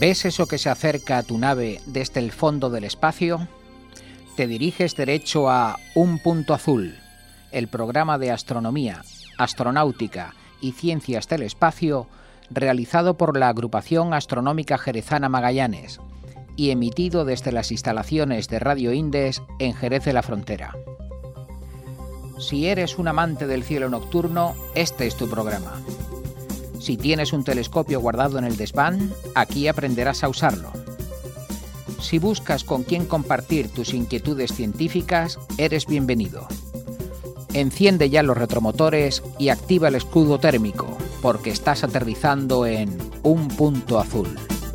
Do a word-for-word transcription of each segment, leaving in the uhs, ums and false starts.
¿Ves eso que se acerca a tu nave desde el fondo del espacio? Te diriges derecho a Un Punto Azul, el programa de astronomía, astronáutica y ciencias del espacio realizado por la Agrupación Astronómica Jerezana Magallanes y emitido desde las instalaciones de Radio Indes en Jerez de la Frontera. Si eres un amante del cielo nocturno, este es tu programa. Si tienes un telescopio guardado en el desván, aquí aprenderás a usarlo. Si buscas con quién compartir tus inquietudes científicas, eres bienvenido. Enciende ya los retromotores y activa el escudo térmico, porque estás aterrizando en Un Punto Azul.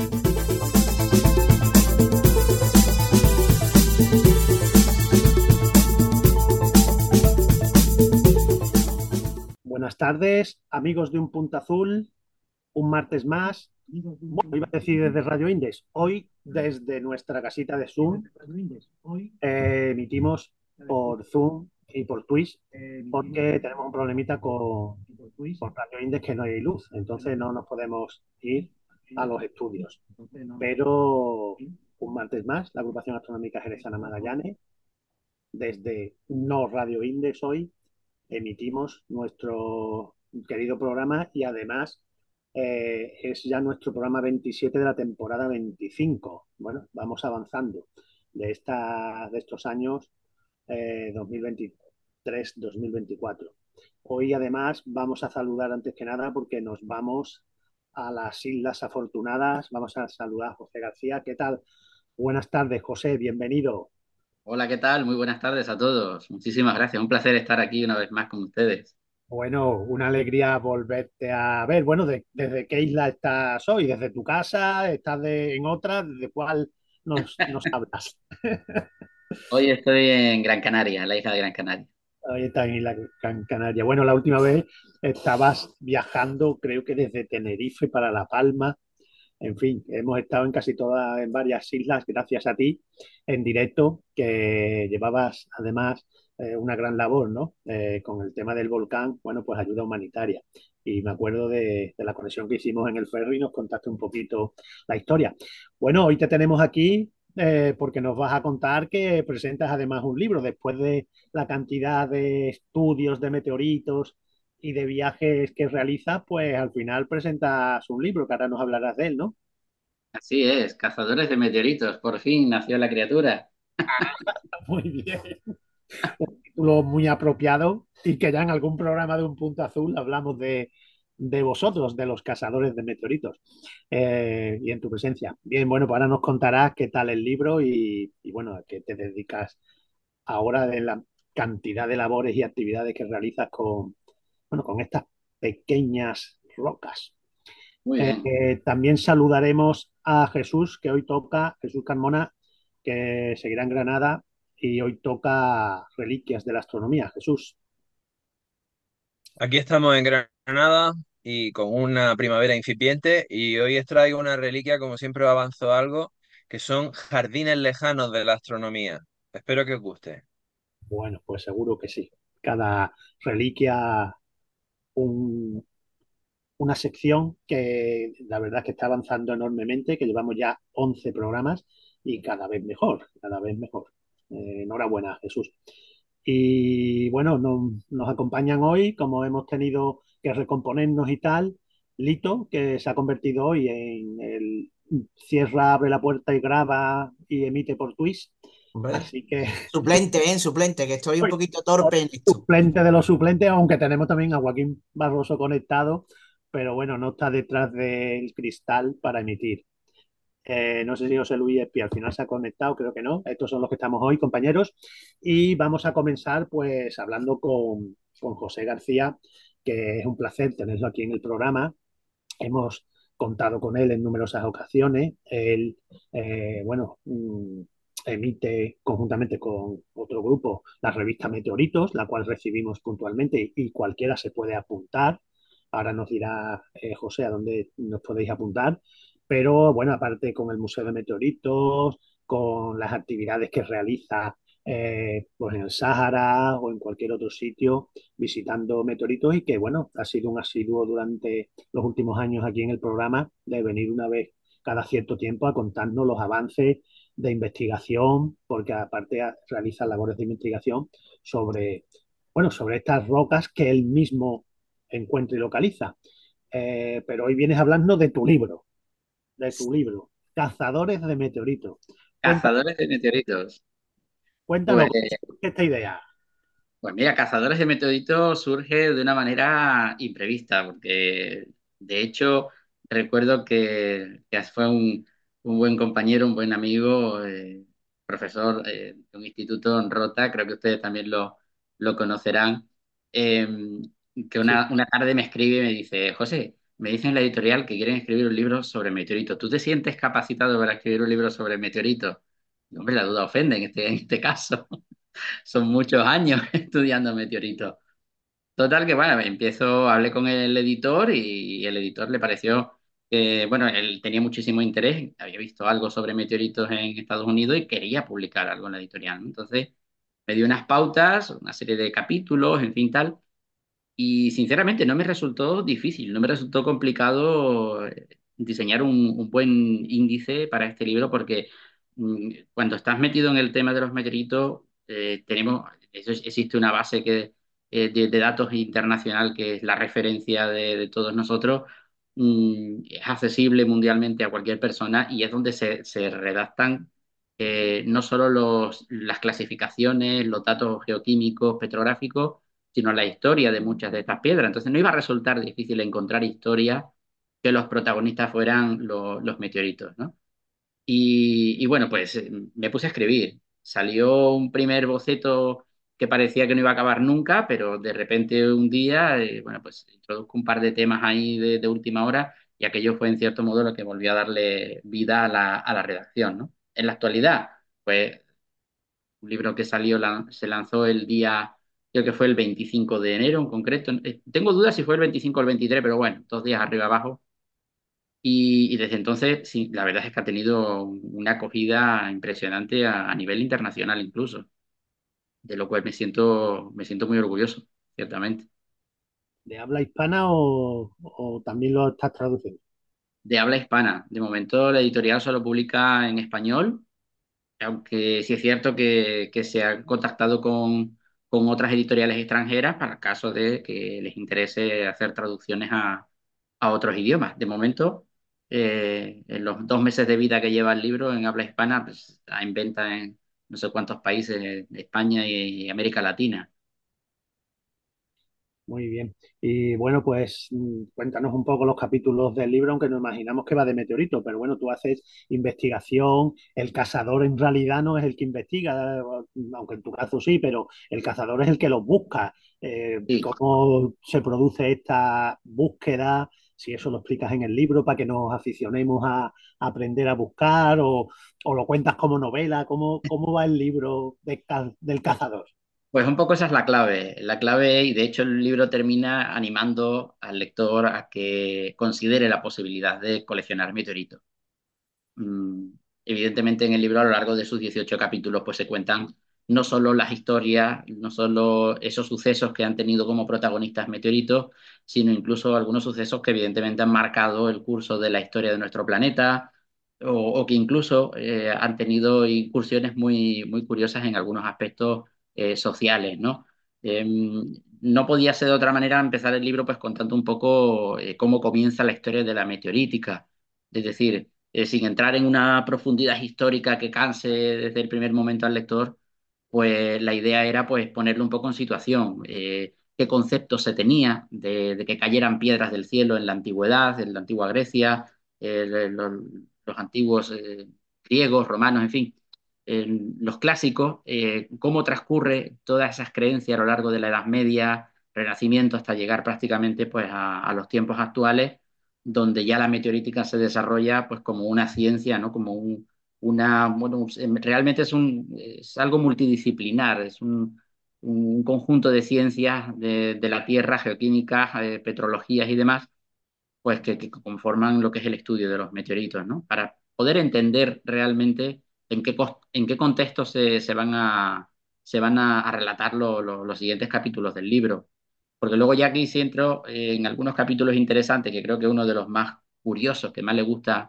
Buenas tardes, amigos de Un Punto Azul, un martes más. Bueno, iba a decir desde Radio Indes. Hoy, desde nuestra casita de Zoom, eh, emitimos por Zoom y por Twitch, porque tenemos un problemita con, con Radio Indes, que no hay luz, entonces no nos podemos ir a los estudios. Pero un martes más, la Agrupación Astronómica Jerezana Magallanes, desde No Radio Indes hoy, emitimos nuestro querido programa y además eh, es ya nuestro programa veintisiete de la temporada veinticinco. Bueno, vamos avanzando de, esta, de estos años eh, dos mil veintitrés dos mil veinticuatro. Hoy además vamos a saludar antes que nada porque nos vamos a las Islas Afortunadas. Vamos a saludar a José García. ¿Qué tal? Buenas tardes, José, bienvenido. Hola, ¿qué tal? Muy buenas tardes a todos. Muchísimas gracias. Un placer estar aquí una vez más con ustedes. Bueno, una alegría volverte a ver. Bueno, de- ¿desde qué isla estás hoy? ¿Desde tu casa? ¿Estás de- en otra? ¿De cuál nos, nos hablas? Hoy estoy en Gran Canaria, en la isla de Gran Canaria. Hoy estás en Isla Can- Canaria. Bueno, la última vez estabas viajando, creo que desde Tenerife para La Palma. En fin, hemos estado en casi todas, en varias islas, gracias a ti, en directo, que llevabas además eh, una gran labor, ¿no? Eh, con el tema del volcán, bueno, pues ayuda humanitaria. Y me acuerdo de, de la conexión que hicimos en el ferry y nos contaste un poquito la historia. Bueno, hoy te tenemos aquí eh, porque nos vas a contar que presentas además un libro después de la cantidad de estudios de meteoritos y de viajes que realizas, pues al final presentas un libro que ahora nos hablarás de él, ¿no? Así es, cazadores de meteoritos. Por fin nació la criatura. Muy bien. Un título muy apropiado y que ya en algún programa de Un Punto Azul hablamos de, de vosotros, de los cazadores de meteoritos, eh, y en tu presencia. Bien, bueno, pues ahora nos contarás qué tal el libro y, y bueno, a qué te dedicas ahora de la cantidad de labores y actividades que realizas con, bueno, con estas pequeñas rocas. Muy Eh, bien. eh, también saludaremos a Jesús, que hoy toca, Jesús Carmona, que seguirá en Granada y hoy toca Reliquias de la Astronomía. Jesús. Aquí estamos en Granada y con una primavera incipiente y hoy os traigo una reliquia, como siempre avanzo algo, que son jardines lejanos de la astronomía. Espero que os guste. Bueno, pues seguro que sí. Cada reliquia un, una sección que la verdad es que está avanzando enormemente, que llevamos ya once programas y cada vez mejor, cada vez mejor. Eh, enhorabuena, Jesús. Y bueno, no- nos acompañan hoy, como hemos tenido que recomponernos y tal, Lito, que se ha convertido hoy en el cierra, abre la puerta y graba y emite por Twitch. Hombre, Así que suplente, ven, suplente, que estoy un hoy poquito torpe en esto. suplente de los suplentes, aunque tenemos también a Joaquín Barroso conectado, pero bueno, no está detrás del cristal para emitir. Eh, no sé si José Luis Espi al final se ha conectado, creo que no. Estos son los que estamos hoy, compañeros. Y vamos a comenzar pues hablando con, con José García, que es un placer tenerlo aquí en el programa. Hemos contado con él en numerosas ocasiones. Él, eh, bueno, mm, emite conjuntamente con otro grupo la revista Meteoritos, la cual recibimos puntualmente y cualquiera se puede apuntar. Ahora nos dirá eh, José a dónde nos podéis apuntar. Pero bueno, aparte con el Museo de Meteoritos, con las actividades que realiza eh, pues en el Sáhara o en cualquier otro sitio visitando meteoritos y que bueno, ha sido un asiduo durante los últimos años aquí en el programa de venir una vez cada cierto tiempo a contarnos los avances de investigación, porque aparte realiza labores de investigación sobre, bueno, sobre estas rocas que él mismo encuentra y localiza. Eh, pero hoy vienes hablando de tu libro, de tu libro, Cazadores de Meteoritos. Cuéntanos, Cazadores de meteoritos. cuéntanos Pues, cómo surge esta idea. pues mira, Cazadores de meteoritos surge de una manera imprevista, porque de hecho recuerdo que, que fue un, un buen compañero, un buen amigo, eh, profesor eh, de un instituto en Rota, creo que ustedes también lo, lo conocerán, eh, que Sí, una, una tarde me escribe y me dice, José, me dicen en la editorial que quieren escribir un libro sobre meteoritos. ¿Tú te sientes capacitado para escribir un libro sobre meteoritos? Y, hombre, la duda ofende en este, en este caso. Son muchos años estudiando meteoritos. Total que, bueno, empiezo, hablé con el editor y el editor le pareció que, bueno, él tenía muchísimo interés, había visto algo sobre meteoritos en Estados Unidos y quería publicar algo en la editorial, ¿no? Entonces me dio unas pautas, una serie de capítulos, en fin, tal. Y sinceramente no me resultó difícil, no me resultó complicado eh, diseñar un, un buen índice para este libro porque mm, cuando estás metido en el tema de los meteoritos, eh, tenemos, eso es- existe una base que, eh, de, de datos internacional que es la referencia de, de todos nosotros, mm, es accesible mundialmente a cualquier persona y es donde se, se redactan eh, no solo los, las clasificaciones, los datos geoquímicos, petrográficos, sino la historia de muchas de estas piedras. Entonces no iba a resultar difícil encontrar historias que los protagonistas fueran lo- los meteoritos, ¿no? Y, y bueno, pues eh, me puse a escribir. Salió un primer boceto que parecía que no iba a acabar nunca, pero de repente un día, eh, bueno, pues introduzco un par de temas ahí de, de última hora y aquello fue en cierto modo lo que volvió a darle vida a la, a la redacción, ¿no? En la actualidad, pues un libro que salió, lan- se lanzó el día, creo que fue el veinticinco de enero en concreto. Eh, Tengo dudas si fue el veinticinco o el veintitrés, pero bueno, dos días arriba abajo. Y, y desde entonces, sí, la verdad es que ha tenido una acogida impresionante a, a nivel internacional incluso, de lo cual me siento, me siento muy orgulloso, ciertamente. ¿de habla hispana o, o también lo estás traduciendo? De habla hispana. De momento la editorial solo publica en español, aunque sí es cierto que, que se ha contactado con, con otras editoriales extranjeras para el caso de que les interese hacer traducciones a, a otros idiomas. De momento, eh, en los dos meses de vida que lleva el libro en habla hispana, pues, está en venta en no sé cuántos países de España y América Latina. Muy bien. Y bueno, pues mm, cuéntanos un poco los capítulos del libro, aunque nos imaginamos que va de meteorito, pero bueno, tú haces investigación, el cazador en realidad no es el que investiga, aunque en tu caso sí, pero el cazador es el que los busca. Eh, Sí, ¿cómo se produce esta búsqueda? Si eso lo explicas en el libro para que nos aficionemos a, a aprender a buscar o, o lo cuentas como novela, ¿cómo, cómo va el libro de ca- del cazador? pues un poco esa es la clave. La clave, y de hecho el libro termina animando al lector a que considere la posibilidad de coleccionar meteoritos. Mm, Evidentemente en el libro a lo largo de sus dieciocho capítulos pues se cuentan no solo las historias, no solo esos sucesos que han tenido como protagonistas meteoritos, sino incluso algunos sucesos que evidentemente han marcado el curso de la historia de nuestro planeta o, o que incluso eh, han tenido incursiones muy, muy curiosas en algunos aspectos eh, sociales, ¿no? Eh, no podía ser de otra manera empezar el libro pues contando un poco eh, cómo comienza la historia de la meteorítica, es decir, eh, sin entrar en una profundidad histórica que canse desde el primer momento al lector, pues la idea era pues ponerlo un poco en situación, eh, qué concepto se tenía de, de, que cayeran piedras del cielo en la antigüedad, en la antigua Grecia, eh, los, los, antiguos eh, griegos, romanos, en fin, eh, los clásicos, eh, cómo transcurre todas esas creencias a lo largo de la Edad Media, Renacimiento, hasta llegar prácticamente pues a, a los tiempos actuales donde ya la meteorítica se desarrolla pues como una ciencia, ¿no? Como un, una, bueno, realmente es, un, es algo multidisciplinar, es un, un conjunto de ciencias de, de la Tierra, geoquímicas, eh, petrologías y demás, pues que, que, conforman lo que es el estudio de los meteoritos, ¿no? Para poder entender realmente en qué, en qué contexto se, se van a, se van a, a relatar lo, lo, los siguientes capítulos del libro. Porque luego ya aquí sí entro eh, en algunos capítulos interesantes, que creo que uno de los más curiosos, que más le gusta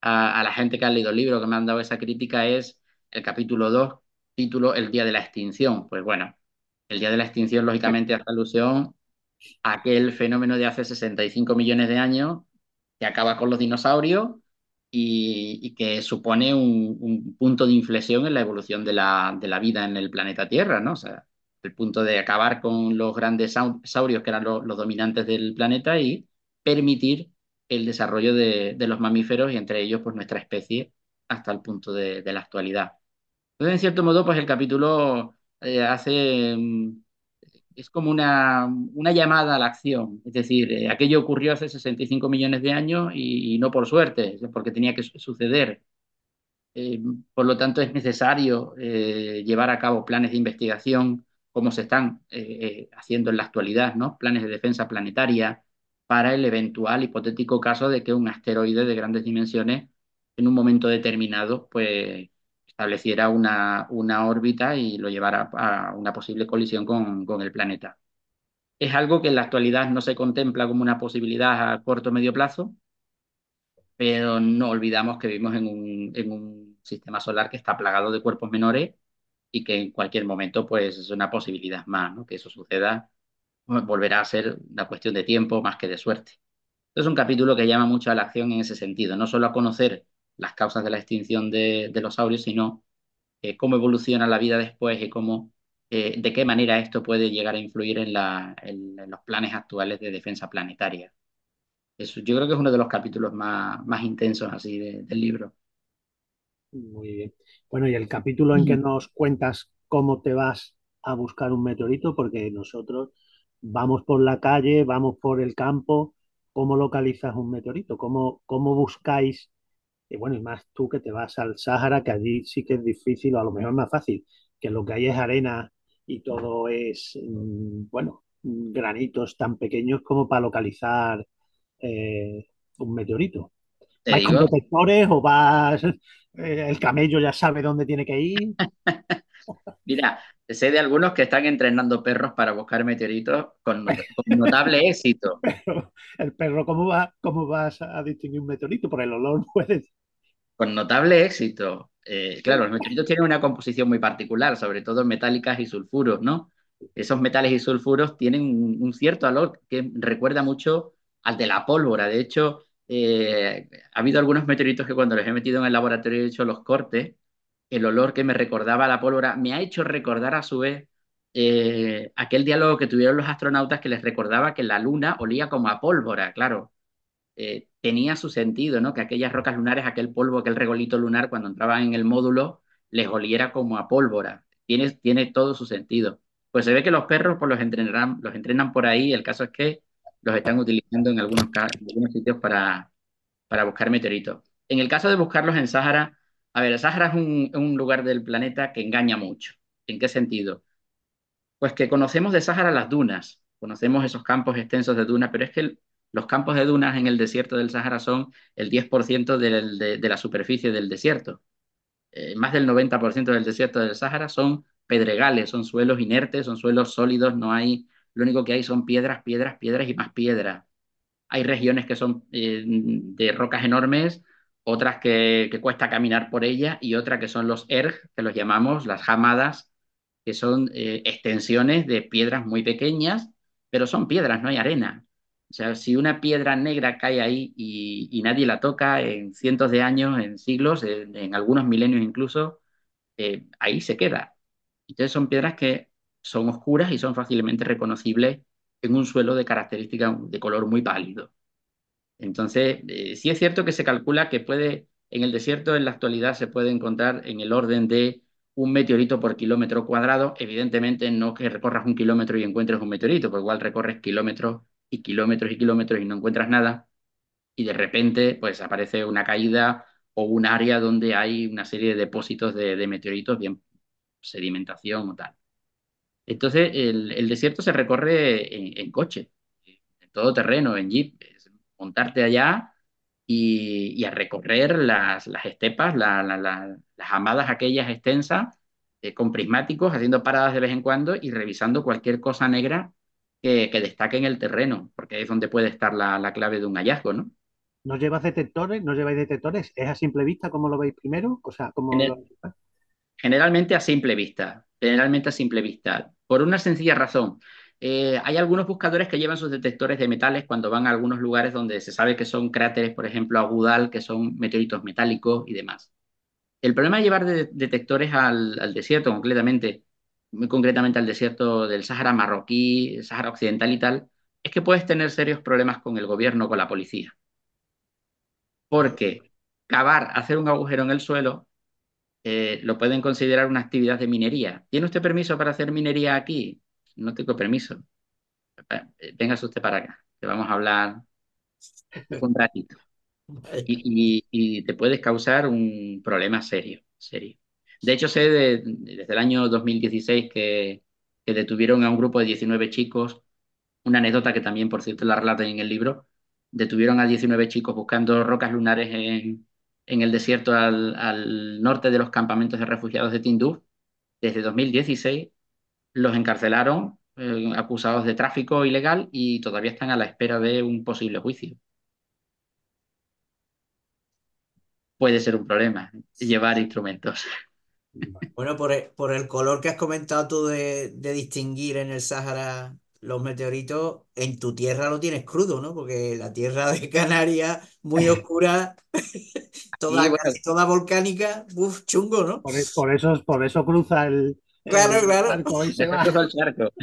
a, a la gente que ha leído el libro, que me han dado esa crítica, es el capítulo dos, título El día de la extinción. Pues bueno, el día de la extinción, lógicamente, hace alusión a aquel fenómeno de hace sesenta y cinco millones de años que acaba con los dinosaurios y, y que supone un, un punto de inflexión en la evolución de la, de la vida en el planeta Tierra, ¿no? O sea, el punto de acabar con los grandes sau- saurios que eran lo- los dominantes del planeta y permitir el desarrollo de, de los mamíferos y entre ellos pues nuestra especie hasta el punto de, de la actualidad. Entonces, en cierto modo, pues el capítulo eh, hace, mm, es como una, una llamada a la acción. Es decir, eh, aquello ocurrió hace sesenta y cinco millones de años y, y no por suerte, es porque tenía que su- suceder. Eh, por lo tanto, es necesario eh, llevar a cabo planes de investigación como se están eh, eh, haciendo en la actualidad, ¿no? Planes de defensa planetaria para el eventual hipotético caso de que un asteroide de grandes dimensiones en un momento determinado pues estableciera una, una órbita y lo llevara a una posible colisión con, con el planeta. Es algo que en la actualidad no se contempla como una posibilidad a corto o medio plazo, pero no olvidamos que vivimos en un, en un sistema solar que está plagado de cuerpos menores y que en cualquier momento pues es una posibilidad más, ¿no? Que eso suceda, pues, volverá a ser una cuestión de tiempo más que de suerte. Es un capítulo que llama mucho a la acción en ese sentido, no solo a conocer las causas de la extinción de, de los saurios, sino eh, cómo evoluciona la vida después y cómo, eh, de qué manera esto puede llegar a influir en, la, en, en los planes actuales de defensa planetaria. Eso, yo creo que es uno de los capítulos más, más intensos así de- del libro. Muy bien. Bueno, y el capítulo en que nos cuentas cómo te vas a buscar un meteorito, porque nosotros vamos por la calle, vamos por el campo, ¿cómo localizas un meteorito? ¿Cómo, cómo buscáis? Y bueno, y más tú que te vas al Sáhara, que allí sí que es difícil, o a lo mejor más fácil, que lo que hay es arena y todo es, mm, bueno, granitos tan pequeños como para localizar eh, un meteorito. Te ¿Vais con digo, detectores o vas, eh, el camello ya sabe dónde tiene que ir? mira, sé de algunos que están entrenando perros para buscar meteoritos con, not- con notable éxito. Pero el perro, ¿cómo va, cómo vas a distinguir un meteorito? Por el olor puedes. Con notable éxito. Eh, claro, los meteoritos tienen una composición muy particular, sobre todo metálicas y sulfuros, ¿no? Esos metales y sulfuros tienen un, un cierto olor que recuerda mucho al de la pólvora. De hecho, eh, ha habido algunos meteoritos que cuando los he metido en el laboratorio y he hecho los cortes, el olor que me recordaba a la pólvora me ha hecho recordar a su vez eh, aquel diálogo que tuvieron los astronautas que les recordaba que la luna olía como a pólvora, claro. Eh, tenía su sentido, ¿no? Que aquellas rocas lunares, aquel polvo, aquel regolito lunar, cuando entraban en el módulo, les oliera como a pólvora. Tiene, tiene todo su sentido. Pues se ve que los perros pues, los entrenarán, los entrenan por ahí. El caso es que los están utilizando en algunos, ca- en algunos sitios para, para buscar meteoritos. En el caso de buscarlos en Sáhara, a ver, el Sáhara es un, un lugar del planeta que engaña mucho. ¿En qué sentido? Pues que conocemos de Sáhara las dunas, conocemos esos campos extensos de dunas, pero es que el- los campos de dunas en el desierto del Sáhara son el diez por ciento del- de, de la superficie del desierto. Eh, más del noventa por ciento del desierto del Sáhara son pedregales, son suelos inertes, son suelos sólidos, no hay, lo único que hay son piedras, piedras, piedras y más piedras. Hay regiones que son eh, de rocas enormes, otras que, que cuesta caminar por ellas y otras que son los erg, que los llamamos las jamadas, que son eh, extensiones de piedras muy pequeñas, pero son piedras, no hay arena. O sea, si una piedra negra cae ahí y, y nadie la toca en cientos de años, en siglos, en, en algunos milenios incluso, eh, ahí se queda. Entonces son piedras que son oscuras y son fácilmente reconocibles en un suelo de características de color muy pálido. Entonces, eh, sí es cierto que se calcula que puede, en el desierto en la actualidad se puede encontrar en el orden de un meteorito por kilómetro cuadrado. Evidentemente no que recorras un kilómetro y encuentres un meteorito, porque igual recorres kilómetros y kilómetros y kilómetros y no encuentras nada, y de repente pues aparece una caída o un área donde hay una serie de depósitos de, de meteoritos, bien sedimentación o tal. Entonces, el, el desierto se recorre en, en coche, en todo terreno, en jeep, es montarte allá y, y a recorrer las, las estepas, la- la- la- las amadas aquellas extensas, eh, con prismáticos, haciendo paradas de vez en cuando y revisando cualquier cosa negra que, que destaque en el terreno, porque ahí es donde puede estar la, la clave de un hallazgo, ¿no? ¿No llevas detectores? ¿No lleváis detectores? ¿Es a simple vista como lo veis primero? O sea, como lo... Generalmente a simple vista, generalmente a simple vista, por una sencilla razón. Eh, hay algunos buscadores que llevan sus detectores de metales cuando van a algunos lugares donde se sabe que son cráteres, por ejemplo, Agudal, que son meteoritos metálicos y demás. El problema de llevar de- detectores al, al desierto, concretamente, muy concretamente al desierto del Sáhara marroquí, el Sáhara occidental y tal, es que puedes tener serios problemas con el gobierno, con la policía. Porque cavar, hacer un agujero en el suelo eh, lo pueden considerar una actividad de minería. ¿Tiene usted permiso para hacer minería aquí? No tengo permiso. Eh, Véngase usted para acá, que vamos a hablar un ratito. Y, y- y te puedes causar un problema serio, serio. De hecho, sé de- desde el año dos mil dieciséis que, que detuvieron a un grupo de diecinueve chicos, una anécdota que también, por cierto, la relatan en el libro, detuvieron a diecinueve chicos buscando rocas lunares en, en el desierto al, al norte de los campamentos de refugiados de Tinduf desde dos mil dieciséis, los encarcelaron eh, acusados de tráfico ilegal y todavía están a la espera de un posible juicio. Puede ser un problema llevar instrumentos. Bueno, por el, por el color que has comentado tú de, de distinguir en el Sáhara los meteoritos, en tu tierra lo tienes crudo, ¿no? Porque la tierra de Canarias, muy oscura, Y toda, bueno, casi toda volcánica, uf, chungo, ¿no? Por, e- por eso, por eso cruza el, Claro, el claro. barco y se después va. cruzó el charco.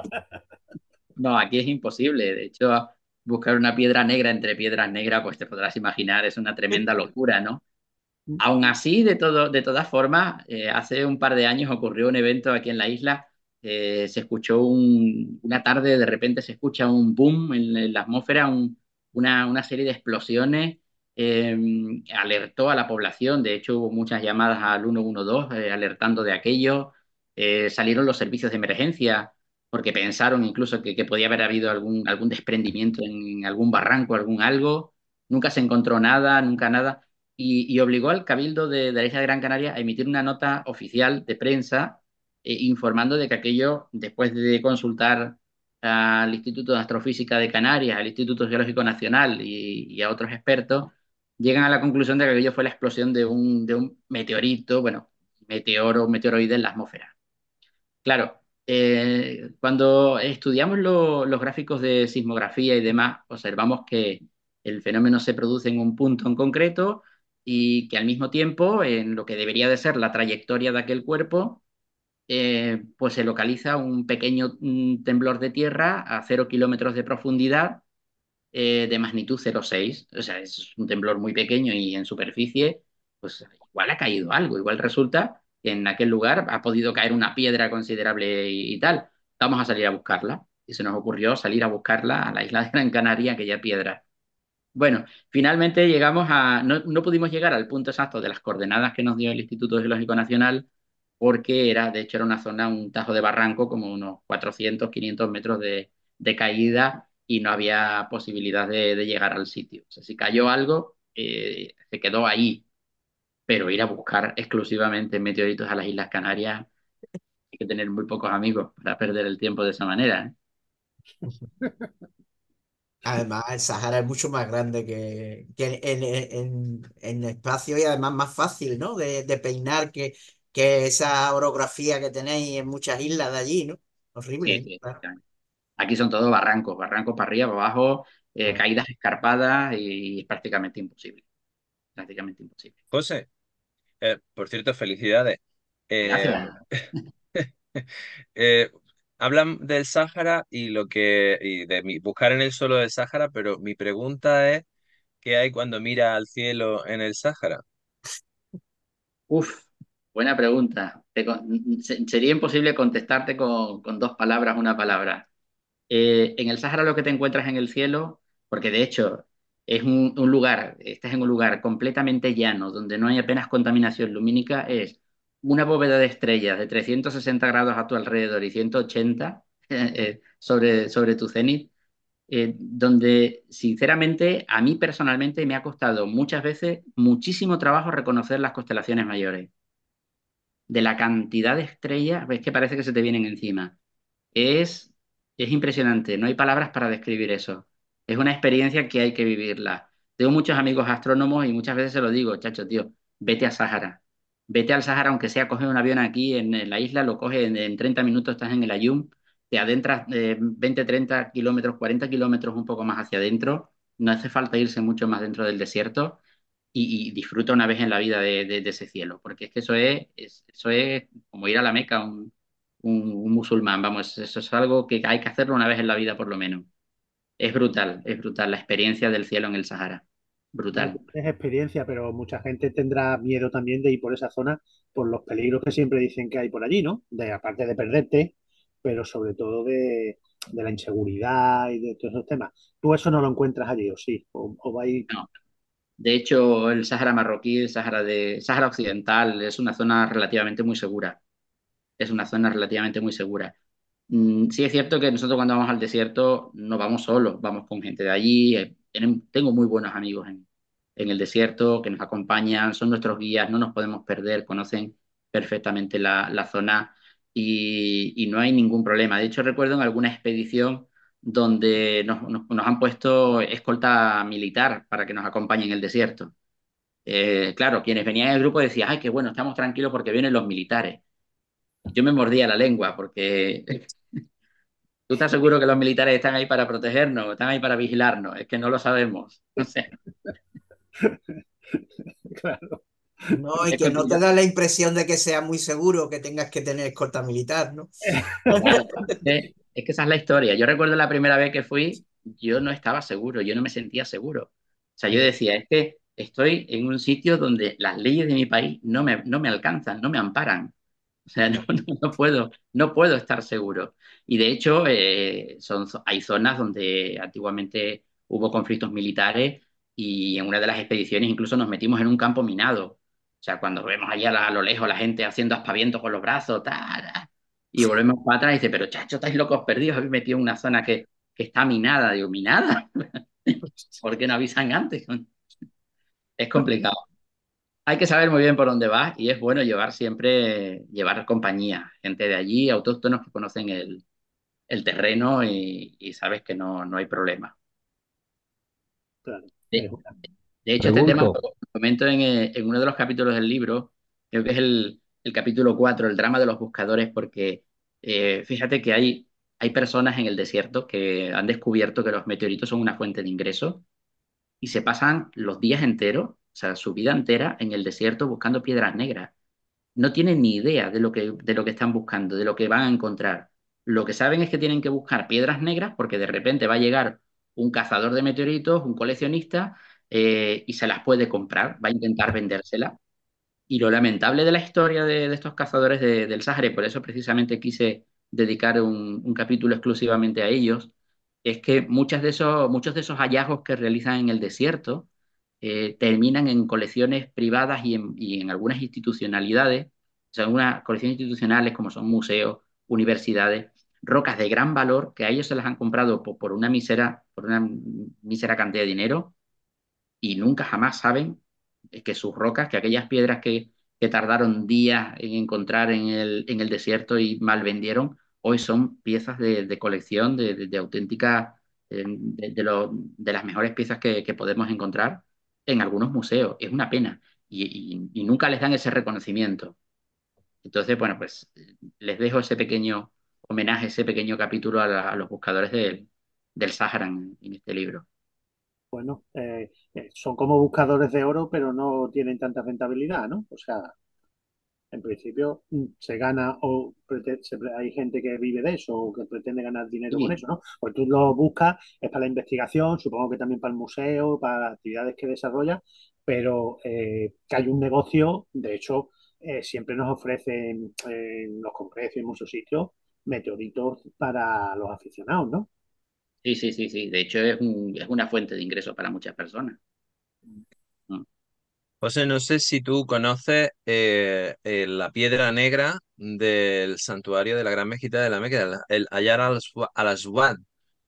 No, aquí es imposible. De hecho, buscar una piedra negra entre piedras negras, pues te podrás imaginar, es una tremenda locura, ¿no? Aún así, de todo, de todas formas, eh, hace un par de años ocurrió un evento aquí en la isla. Eh, se escuchó un- una tarde, de repente se escucha un boom en, en la atmósfera, un- una, una serie de explosiones. eh, Alertó a la población. De hecho, hubo muchas llamadas al uno uno dos eh, alertando de aquello. Eh, salieron los servicios de emergencia porque pensaron incluso que, que podía haber habido algún, algún desprendimiento en algún barranco, algún algo. Nunca se encontró nada, nunca nada y, y obligó al Cabildo de, de la isla de Gran Canaria a emitir una nota oficial de prensa eh, informando de que aquello, después de consultar al Instituto de Astrofísica de Canarias, al Instituto Geológico Nacional y, y a otros expertos, llegan a la conclusión de que aquello fue la explosión de un, de un meteorito, bueno, meteoro, meteoroide en la atmósfera. Claro, eh, cuando estudiamos lo- los gráficos de sismografía y demás, observamos que el fenómeno se produce en un punto en concreto y que al mismo tiempo, en lo que debería de ser la trayectoria de aquel cuerpo, eh, pues se localiza un pequeño mm, temblor de tierra a cero kilómetros de profundidad eh, de magnitud cero coma seis. O sea, es un temblor muy pequeño y en superficie, pues igual ha caído algo. Igual resulta que en aquel lugar ha podido caer una piedra considerable y, y tal. Vamos a salir a buscarla. Y se nos ocurrió salir a buscarla a la isla de Gran Canaria, aquella piedra. Bueno, finalmente llegamos a, no, no pudimos llegar al punto exacto de las coordenadas que nos dio el Instituto Geológico Nacional, porque era, de hecho, era una zona, un tajo de barranco, como unos cuatrocientos, quinientos metros de, de caída y no había posibilidad de, de llegar al sitio. O sea, si cayó algo, eh, se quedó ahí, pero ir a buscar exclusivamente meteoritos a las Islas Canarias, hay que tener muy pocos amigos para perder el tiempo de esa manera, ¿eh? Además, el Sahara es mucho más grande que, que en, en- en- en espacio y además más fácil, ¿no? De, de peinar que, que esa orografía que tenéis en muchas islas de allí, ¿no? Horrible, Sí, ¿eh? sí, Claro. exactamente. Aquí son todos barrancos, barrancos para arriba, para abajo, eh, Ah. caídas escarpadas y es prácticamente imposible, prácticamente imposible. José, eh, por cierto, felicidades. Eh, Gracias. eh, Hablan del Sáhara y lo que y de mi- buscar en el suelo del Sáhara, pero mi pregunta es, ¿qué hay cuando mira al cielo en el Sáhara? Uf, buena pregunta. Te con- se- sería imposible contestarte con, con dos palabras, una palabra. Eh, en el Sáhara lo que te encuentras en el cielo, porque de hecho es un, un lugar, estás en un lugar completamente llano, donde no hay apenas contaminación lumínica, es una bóveda de estrellas de trescientos sesenta grados a tu alrededor y ciento ochenta eh, sobre, sobre tu cenit, eh, donde sinceramente a mí personalmente me ha costado muchas veces muchísimo trabajo reconocer las constelaciones mayores. De la cantidad de estrellas, ves que parece que se te vienen encima. Es, es impresionante, no hay palabras para describir eso. Es una experiencia que hay que vivirla. Tengo muchos amigos astrónomos y muchas veces se lo digo, chacho, tío, vete a Sáhara. Vete al Sáhara, aunque sea coger un avión aquí en, en la isla, lo coges en, en treinta minutos, estás en el Ayum, te adentras eh, veinte, treinta kilómetros, cuarenta kilómetros un poco más hacia adentro. No hace falta irse mucho más dentro del desierto y, y disfruta una vez en la vida de, de- de ese cielo, porque es que eso es, es- eso es como ir a la Meca, un, un, un musulmán, vamos, eso es algo que hay que hacerlo una vez en la vida por lo menos. Es brutal, es brutal la experiencia del cielo en el Sahara. Bueno, Brutal. tú tienes experiencia, pero mucha gente tendrá miedo también de ir por esa zona por los peligros que siempre dicen que hay por allí, ¿no? De, aparte de perderte, pero sobre todo de, de la inseguridad y de todos esos temas. ¿Tú eso no lo encuentras allí, o sí? ¿O, o vais? No. De hecho, el Sáhara marroquí, el Sáhara de, Sáhara Occidental, es una zona relativamente muy segura. Es una zona relativamente muy segura. Mm, sí es cierto que nosotros cuando vamos al desierto no vamos solos, vamos con gente de allí. eh, tenem- Tengo muy buenos amigos en, en el desierto que nos acompañan, son nuestros guías, no nos podemos perder, conocen perfectamente la, la zona y, y no hay ningún problema. De hecho, recuerdo en alguna expedición donde nos, nos- nos han puesto escolta militar para que nos acompañe en el desierto. Eh, claro, quienes venían en el grupo decían, ay, qué bueno, estamos tranquilos porque vienen los militares. Yo me mordía la lengua porque ¿tú estás seguro que los militares están ahí para protegernos, están ahí para vigilarnos? Es que no lo sabemos. O sea, Claro. No, y es que no te complicado. da la impresión de que sea muy seguro que tengas que tener escolta militar, ¿no? No, es que, es que esa es la historia. Yo recuerdo la primera vez que fui, yo no estaba seguro, yo no me sentía seguro. O sea, yo decía, es que estoy en un sitio donde las leyes de mi país no me, no me alcanzan, no me amparan. O sea, no, no, no puedo, no puedo estar seguro. Y de hecho, eh, son, hay zonas donde antiguamente hubo conflictos militares y en una de las expediciones incluso nos metimos en un campo minado. O sea, cuando vemos allá a, lo lejos la gente haciendo aspavientos con los brazos, ta, ta, y volvemos para atrás y dice, pero chacho, estáis locos perdidos, habéis metido en una zona que, que está minada. Digo, ¿minada? ¿Por qué no avisan antes? Es complicado. Hay que saber muy bien por dónde vas y es bueno llevar siempre, llevar compañía, gente de allí, autóctonos que conocen el, el terreno y, y sabes que no, no hay problema. Claro. De, Es una- de hecho, este tema lo Pregunto, lo comento en, eh, en uno de los capítulos del libro, creo que es el, el capítulo cuatro, el drama de los buscadores, porque eh, fíjate que hay, hay personas en el desierto que han descubierto que los meteoritos son una fuente de ingresos y se pasan los días enteros, o sea, su vida entera en el desierto buscando piedras negras. No tienen ni idea de lo que, de lo que están buscando, de lo que van a encontrar. Lo que saben es que tienen que buscar piedras negras porque de repente va a llegar un cazador de meteoritos, un coleccionista, eh, y se las puede comprar, va a intentar vendérselas. Y lo lamentable de la historia de, de estos cazadores de- del Sáhara, y por eso precisamente quise dedicar un, un capítulo exclusivamente a ellos, es que muchas de esos, muchos de esos hallazgos que realizan en el desierto eh, terminan en colecciones privadas y en, y en algunas institucionalidades, o sea, algunas colecciones institucionales como son museos, universidades, rocas de gran valor que a ellos se las han comprado por, por una mísera, por una mísera cantidad de dinero y nunca jamás saben que sus rocas, que aquellas piedras que, que tardaron días en encontrar en el, en el desierto y mal vendieron, hoy son piezas de, de colección, de, de, de auténtica, eh, de, de, lo- de las mejores piezas que, que podemos encontrar en algunos museos. Es una pena y, y- y nunca les dan ese reconocimiento. Entonces, bueno, pues eh, les dejo ese pequeño homenaje, ese pequeño capítulo a, la- a los buscadores del, del Sáhara en en este libro. Bueno, eh, eh, son como buscadores de oro, pero no tienen tanta rentabilidad, ¿no? O sea, en principio mm, se gana o prete- se pre- hay gente que vive de eso o que pretende ganar dinero con Sí, eso, ¿no? Pues tú lo buscas, es para la investigación, supongo que también para el museo, para las actividades que desarrolla, pero eh, que hay un negocio, de hecho, eh, siempre nos ofrecen en los congresos y en muchos sitios meteoritos para los aficionados, ¿no? sí, sí, sí, sí. De hecho, es un- es una fuente de ingresos para muchas personas. Mm. José, no sé si tú conoces eh, eh, la piedra negra del santuario de la Gran Mezquita de la Meca, el, el Hajar al-Aswa- al-Aswad,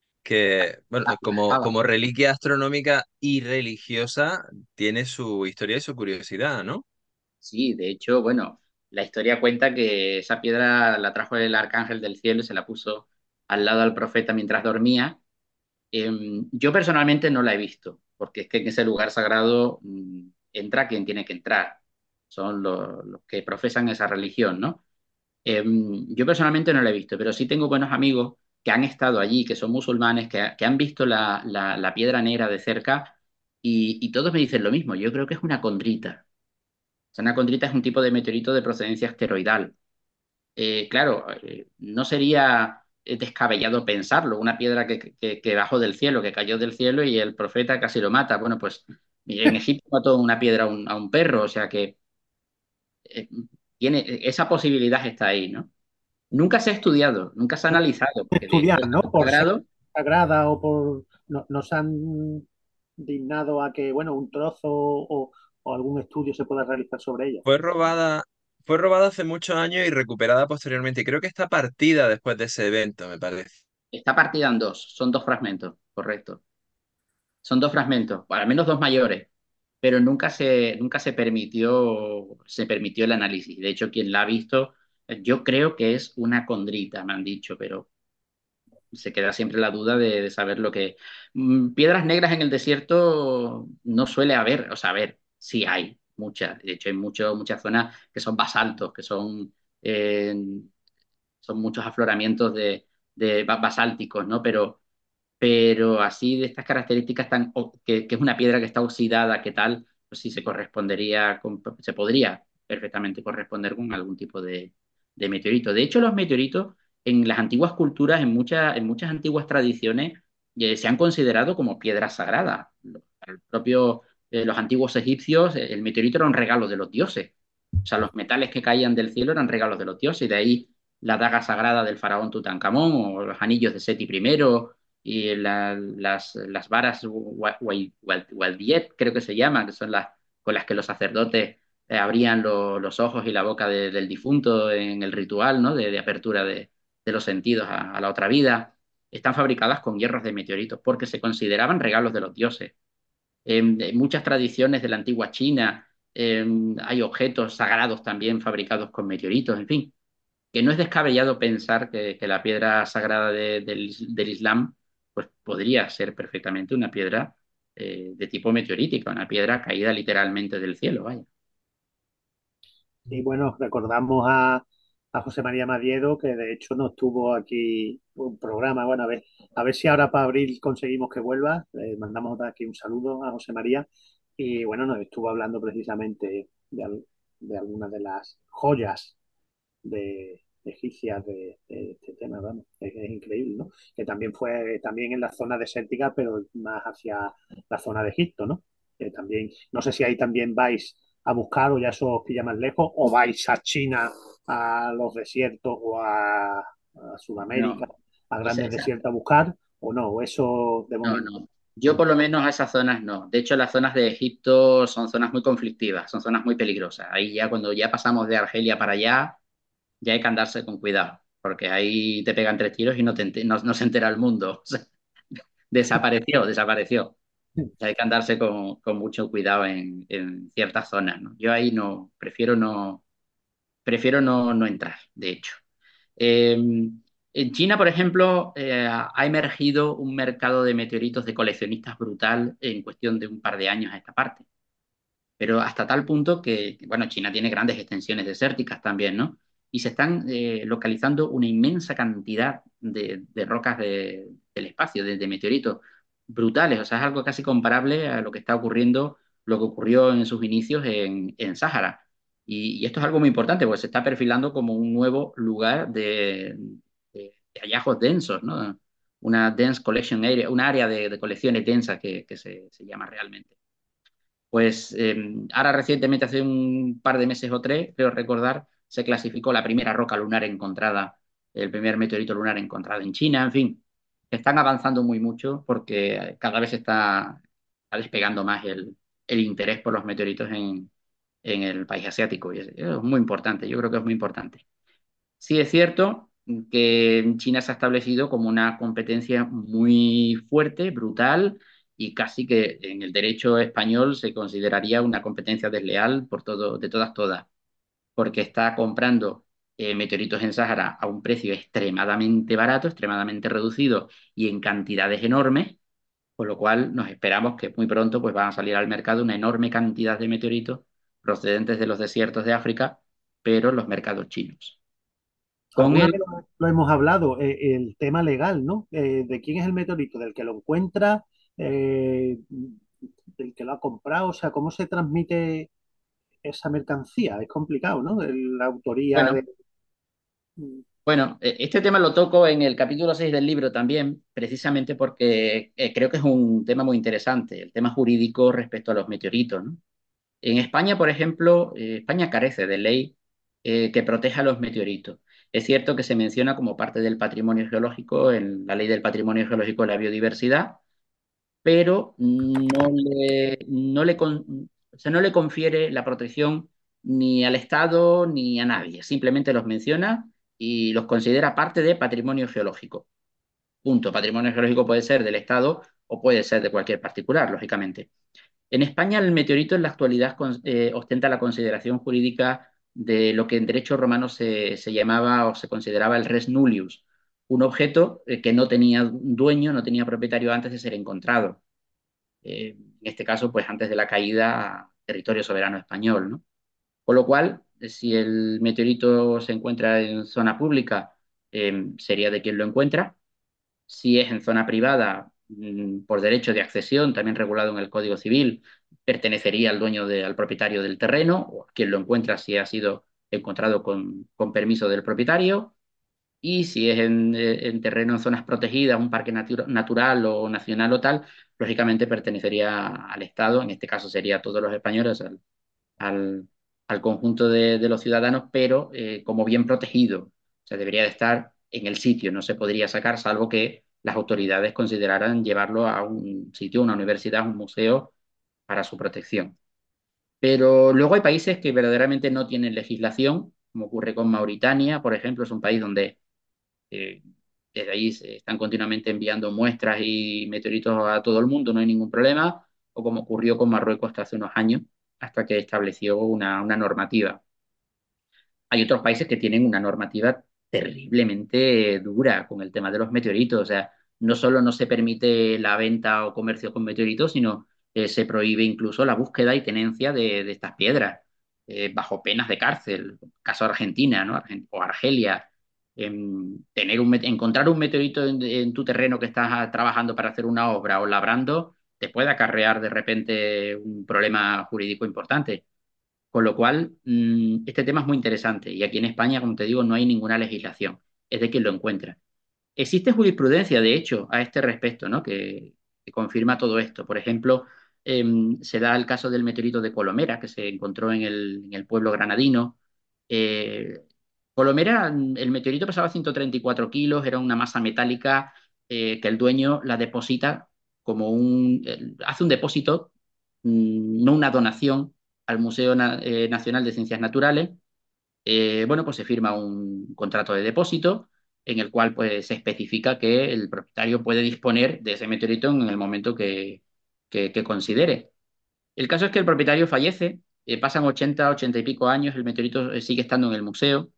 que bueno, La, la como, java. como reliquia astronómica y religiosa tiene su historia y su curiosidad, ¿no? Sí, de hecho, bueno, la historia cuenta que esa piedra la trajo el arcángel del cielo y se la puso al lado al profeta mientras dormía. Em, yo personalmente no la he visto, porque es que en ese lugar sagrado mmm, entra quien tiene que entrar, son los, los que profesan esa religión, ¿no? Eh, yo personalmente no lo he visto, pero sí tengo buenos amigos que han estado allí, que son musulmanes, que, que han visto la, la, la piedra negra de cerca y, y todos me dicen lo mismo. Yo creo que es una condrita. O sea, una condrita es un tipo de meteorito de procedencia asteroidal. Eh, claro, eh, no sería eh, descabellado pensarlo, una piedra que, que, que bajó del cielo, que cayó del cielo y el profeta casi lo mata. Bueno, pues en Egipto mató una piedra a un, a un perro, o sea que eh, tiene, esa posibilidad está ahí, ¿no? Nunca se ha estudiado, nunca se ha analizado, porque de hecho Estudiar, es ¿no? tan Por ser sagrado. sagrada o por... No, nos han dignado a que, bueno, un trozo o, o algún estudio se pueda realizar sobre ella. Fue robada, fue robada hace muchos años y recuperada posteriormente. Y creo que está partida después de ese evento, me parece. Está partida en dos, son dos fragmentos, correcto. Son dos fragmentos, o al menos dos mayores, pero nunca se, nunca se permitió, se permitió el análisis. De hecho, quien la ha visto, eh, yo creo que es una condrita, me han dicho, pero se queda siempre la duda de, de saber lo que... Mm, Piedras negras en el desierto no suele haber, o sea, a ver, sí hay muchas. De hecho, hay mucho, muchas zonas que son basaltos, que son, eh, son muchos afloramientos de, de ba- basálticos, ¿no? Pero pero así de estas características tan, o- que, que es una piedra que está oxidada, que tal, pues sí se correspondería, con- se podría perfectamente corresponder con algún tipo de, de meteorito. De hecho, los meteoritos en las antiguas culturas, en muchas, en muchas antiguas tradiciones, eh, se han considerado como piedras sagradas. Los, el propio, eh, los antiguos egipcios, eh, el meteorito era un regalo de los dioses. O sea, los metales que caían del cielo eran regalos de los dioses, y de ahí la daga sagrada del faraón Tutankamón o los anillos de Seti primero y la- las, las varas wa- wa- wa- Waldiet, creo que se llama, que son las con las que los sacerdotes eh, abrían lo- los ojos y la boca de- del difunto en el ritual, ¿no? de, de apertura de, de los sentidos a, a la otra vida, están fabricadas con hierros de meteoritos porque se consideraban regalos de los dioses. En, en muchas tradiciones de la antigua China eh, hay objetos sagrados también fabricados con meteoritos, en fin, que no es descabellado pensar que, que la piedra sagrada de- del, del Islam pues podría ser perfectamente una piedra eh, de tipo meteorítica, una piedra caída literalmente del cielo, vaya. Y bueno, recordamos a, a José María Madiedo, que de hecho nos tuvo aquí un programa. Bueno, a ver, a ver si ahora para abril conseguimos que vuelva. Le mandamos de aquí un saludo a José María. Y bueno, nos estuvo hablando precisamente de, al- de algunas de las joyas de, de egipcias de, de este tema, vamos, es, es increíble, ¿no? Que también fue también en la zona desértica, pero más hacia la zona de Egipto, ¿no? Que también, no sé si ahí también vais a buscar o ya eso os pilla más lejos, o vais a China, a los desiertos o a, a Sudamérica, No, a esa, grandes esa- desiertos a buscar, o no, o eso de no, momento. no. Yo por lo menos a esas zonas no. De hecho, las zonas de Egipto son zonas muy conflictivas, son zonas muy peligrosas. Ahí ya cuando ya pasamos de Argelia para allá, ya hay que andarse con cuidado, porque ahí te pegan tres tiros y no, te ente- no, no se entera el mundo. Desapareció, desapareció. Hay que andarse con, con mucho cuidado en, en ciertas zonas, ¿no? Yo ahí no, prefiero no, prefiero no, no entrar, de hecho. Eh, en China, por ejemplo, eh, ha emergido un mercado de meteoritos de coleccionistas brutal en cuestión de un par de años a esta parte. Pero hasta tal punto que, bueno, China tiene grandes extensiones desérticas también, ¿no? Y se están eh, localizando una inmensa cantidad de, de rocas de- del espacio, de, de meteoritos brutales. O sea, es algo casi comparable a lo que está ocurriendo, lo que ocurrió en sus inicios en, en Sáhara. Y, y esto es algo muy importante porque se está perfilando como un nuevo lugar de, de- de hallazgos densos, ¿no? Una dense collection area, un área de, de colecciones densas que, que se se llama realmente. Pues eh, ahora recientemente, hace un par de meses o tres, creo recordar, se clasificó la primera roca lunar encontrada, el primer meteorito lunar encontrado en China, en fin, están avanzando muy mucho porque cada vez está, está despegando más el, el interés por los meteoritos en, en el país asiático y es, es muy importante, yo creo que es muy importante. Sí es cierto que China se ha establecido como una competencia muy fuerte, brutal, y casi que en el derecho español se consideraría una competencia desleal por todo, de todas, todas, porque está comprando eh, meteoritos en Sáhara a un precio extremadamente barato, extremadamente reducido y en cantidades enormes, con lo cual nos esperamos que muy pronto pues, van a salir al mercado una enorme cantidad de meteoritos procedentes de los desiertos de África, pero en los mercados chinos. Con Alguna el, vez lo, lo hemos hablado, eh, el tema legal, ¿no? Eh, ¿de quién es el meteorito? ¿Del que lo encuentra? Eh, ¿del que lo ha comprado? O sea, ¿cómo se transmite esa mercancía? Es complicado, ¿no? La autoría de... bueno, Bueno, eh, este tema lo toco en el capítulo seis del libro también, precisamente porque eh, creo que es un tema muy interesante, el tema jurídico respecto a los meteoritos, ¿no? En España, por ejemplo, eh, España carece de ley eh, que proteja los meteoritos. Es cierto que se menciona como parte del patrimonio geológico en la ley del patrimonio geológico de la biodiversidad, pero no le, no le, con- o sea, no le confiere la protección ni al Estado ni a nadie. Simplemente los menciona y los considera parte de patrimonio geológico. Punto. Patrimonio geológico puede ser del Estado o puede ser de cualquier particular, lógicamente. En España, el meteorito en la actualidad con- eh, ostenta la consideración jurídica de lo que en derecho romano se, se llamaba o se consideraba el res nullius, un objeto eh, que no tenía dueño, no tenía propietario antes de ser encontrado. Eh, en este caso, pues antes de la caída a territorio soberano español, ¿no? Con lo cual, eh, si el meteorito se encuentra en zona pública, eh, sería de quien lo encuentra. Si es en zona privada, mm, por derecho de accesión, también regulado en el Código Civil, pertenecería al dueño, de- al propietario del terreno, o a quien lo encuentra si ha sido encontrado con, con permiso del propietario. Y si es en, eh, en terreno en zonas protegidas, un parque natu- natural o nacional o tal, lógicamente pertenecería al Estado, en este caso sería a todos los españoles, al, al- al conjunto de, de los ciudadanos, pero eh, como bien protegido. O sea, debería de estar en el sitio, no se podría sacar, salvo que las autoridades consideraran llevarlo a un sitio, una universidad, un museo, para su protección. Pero luego hay países que verdaderamente no tienen legislación, como ocurre con Mauritania, por ejemplo, es un país donde eh, desde ahí se están continuamente enviando muestras y meteoritos a todo el mundo, no hay ningún problema, o como ocurrió con Marruecos hasta hace unos años, hasta que estableció una, una normativa. Hay otros países que tienen una normativa terriblemente dura con el tema de los meteoritos. O sea, no solo no se permite la venta o comercio con meteoritos, sino que se prohíbe incluso la búsqueda y tenencia de, de estas piedras, eh, bajo penas de cárcel. Caso Argentina, ¿no? Argen- o Argelia. Em, tener un, met- encontrar un meteorito en, en tu terreno que estás trabajando para hacer una obra o labrando, te puede acarrear de repente un problema jurídico importante. Con lo cual, mmm, este tema es muy interesante y aquí en España, como te digo, no hay ninguna legislación, es de quien lo encuentra. Existe jurisprudencia, de hecho, a este respecto, ¿no? que, que confirma todo esto. Por ejemplo, eh, se da el caso del meteorito de Colomera, que se encontró en el, en el pueblo granadino. Eh, Colomera, el meteorito pesaba ciento treinta y cuatro kilos, era una masa metálica eh, que el dueño la deposita como un... eh, hace un depósito, mm, no una donación, al Museo Na- eh, Nacional de Ciencias Naturales. Eh, bueno, pues se firma un contrato de depósito en el cual pues, se especifica que el propietario puede disponer de ese meteorito en el momento que, que- que considere. El caso es que el propietario fallece, eh, pasan ochenta, ochenta y pico años, el meteorito eh, sigue estando en el museo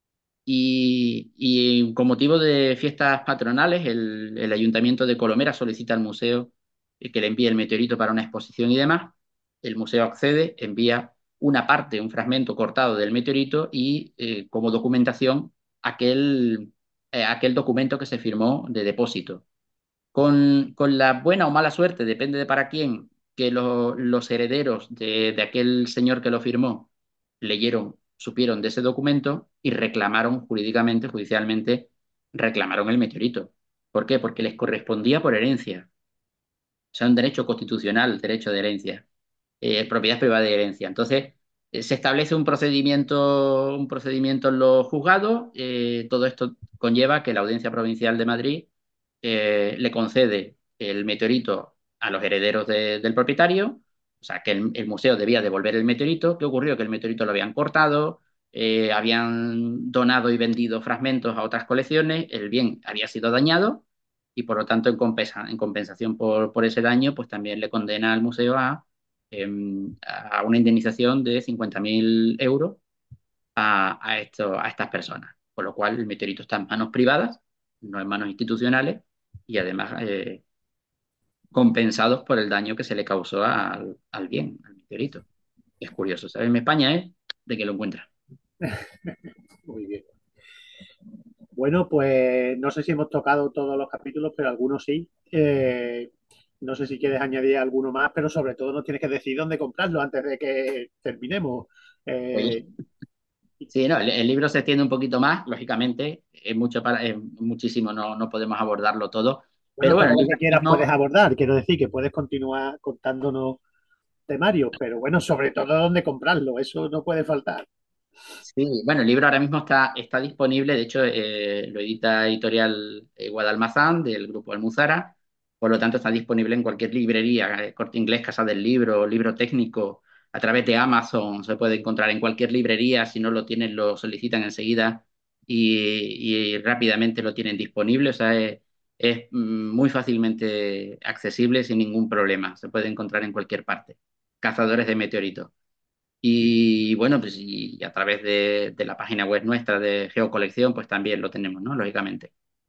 y, y con motivo de fiestas patronales, el, el Ayuntamiento de Colomera solicita al museo eh, que le envíe el meteorito para una exposición y demás. El museo accede, envía una parte, un fragmento cortado del meteorito y eh, como documentación aquel, eh, aquel documento que se firmó de depósito. Con, con la buena o mala suerte, depende de para quién, que lo- los herederos de, de aquel señor que lo firmó leyeron, supieron de ese documento y reclamaron jurídicamente, judicialmente, reclamaron el meteorito. ¿Por qué? Porque les correspondía por herencia. O sea, un derecho constitucional, derecho de herencia, eh, propiedad privada de herencia. Entonces, eh, se establece un procedimiento, un procedimiento en los juzgados. Eh, todo esto conlleva que la Audiencia Provincial de Madrid eh, le concede el meteorito a los herederos de- del propietario, o sea, que el, el museo debía devolver el meteorito. ¿Qué ocurrió? Que el meteorito lo habían cortado, eh, habían donado y vendido fragmentos a otras colecciones, el bien había sido dañado y por lo tanto en, compensa- en compensación por, por ese daño, pues también le condena al museo a, em, a una indemnización de cincuenta mil euros a, a, esto, a estas personas. Con lo cual el meteorito está en manos privadas, no en manos institucionales, y además eh, compensados por el daño que se le causó al, al bien, al meteorito. Es curioso, ¿sabes? En España es de que lo encuentra. Muy bien. Bueno, pues no sé si hemos tocado todos los capítulos, pero algunos sí. Eh, no sé si quieres añadir alguno más, pero sobre todo nos tienes que decir dónde comprarlo antes de que terminemos. Oye, Eh, sí, no, el, el libro se extiende un poquito más, lógicamente, es mucho para, es muchísimo, no, no podemos abordarlo todo, pero bueno, bueno, todo el lo libro que quieras puedes mismo, abordar. Quiero decir que puedes continuar contándonos temarios, pero bueno, sobre todo dónde comprarlo. Eso no puede faltar. sí, bueno, el libro ahora mismo está, está disponible, de hecho, eh, lo edita Editorial eh, Guadalmazán del grupo Almuzara, por lo tanto está disponible en cualquier librería, eh, Corte Inglés, Casa del Libro, Libro Técnico, a través de Amazon, se puede encontrar en cualquier librería, si no lo tienen, lo solicitan enseguida y, y rápidamente lo tienen disponible, o sea, es, es mm, muy fácilmente accesible sin ningún problema, se puede encontrar en cualquier parte. Cazadores de meteoritos. Y bueno, pues y a través de, de la página web nuestra de Geocolección, pues también lo tenemos, ¿no? Lógicamente.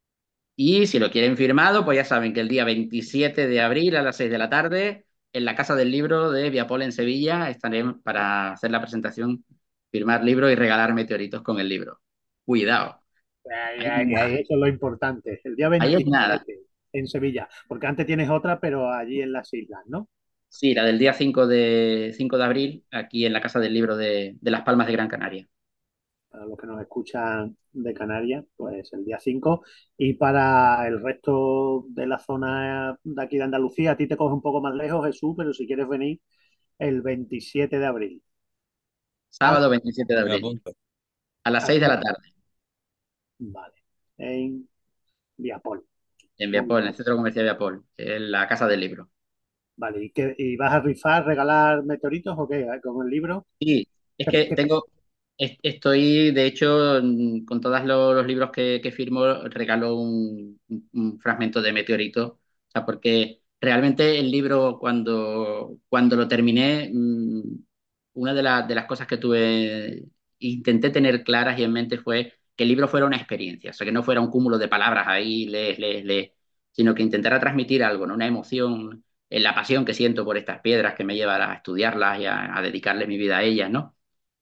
Y si lo quieren firmado, pues ya saben que el día veintisiete de abril a las seis de la tarde, en la Casa del Libro de Viapol en Sevilla, estaremos para hacer la presentación, firmar libro y regalar meteoritos con el libro. Cuidado, Ay, ahí es ay, ay, nada, eso es lo importante. El día ahí es nada. veintisiete en Sevilla, porque antes tienes otra, pero allí en las islas, ¿no? Sí, la del día cinco de, cinco de abril, aquí en la Casa del Libro de, de Las Palmas de Gran Canaria. Para los que nos escuchan de Canarias, pues el día cinco. Y para el resto de la zona de aquí de Andalucía, a ti te coge un poco más lejos, Jesús, pero si quieres venir el veintisiete de abril. ¿Vale? Sábado veintisiete de Me abril, apunto. a las ¿A seis qué de la hora? tarde. Vale. En Viapol. En Muy Viapol, en bien. el Centro Comercial Viapol, en la Casa del Libro. Vale. ¿Y, qué, y vas a rifar, regalar meteoritos o qué? ¿Eh? ¿Con el libro? Sí, es ¿Qué- que qué- tengo, es- estoy, de hecho, mm, con todos los, los libros que, que firmo, regalo un, un- un fragmento de meteorito. O sea, porque realmente el libro, cuando, cuando lo terminé, mm, una de, la- de las cosas que tuve, intenté tener claras y en mente fue que el libro fuera una experiencia, o sea, que no fuera un cúmulo de palabras ahí, lees, lees, lees, sino que intentara transmitir algo, ¿no? Una emoción, en la pasión que siento por estas piedras que me lleva a estudiarlas y a, a dedicarle mi vida a ellas, ¿no?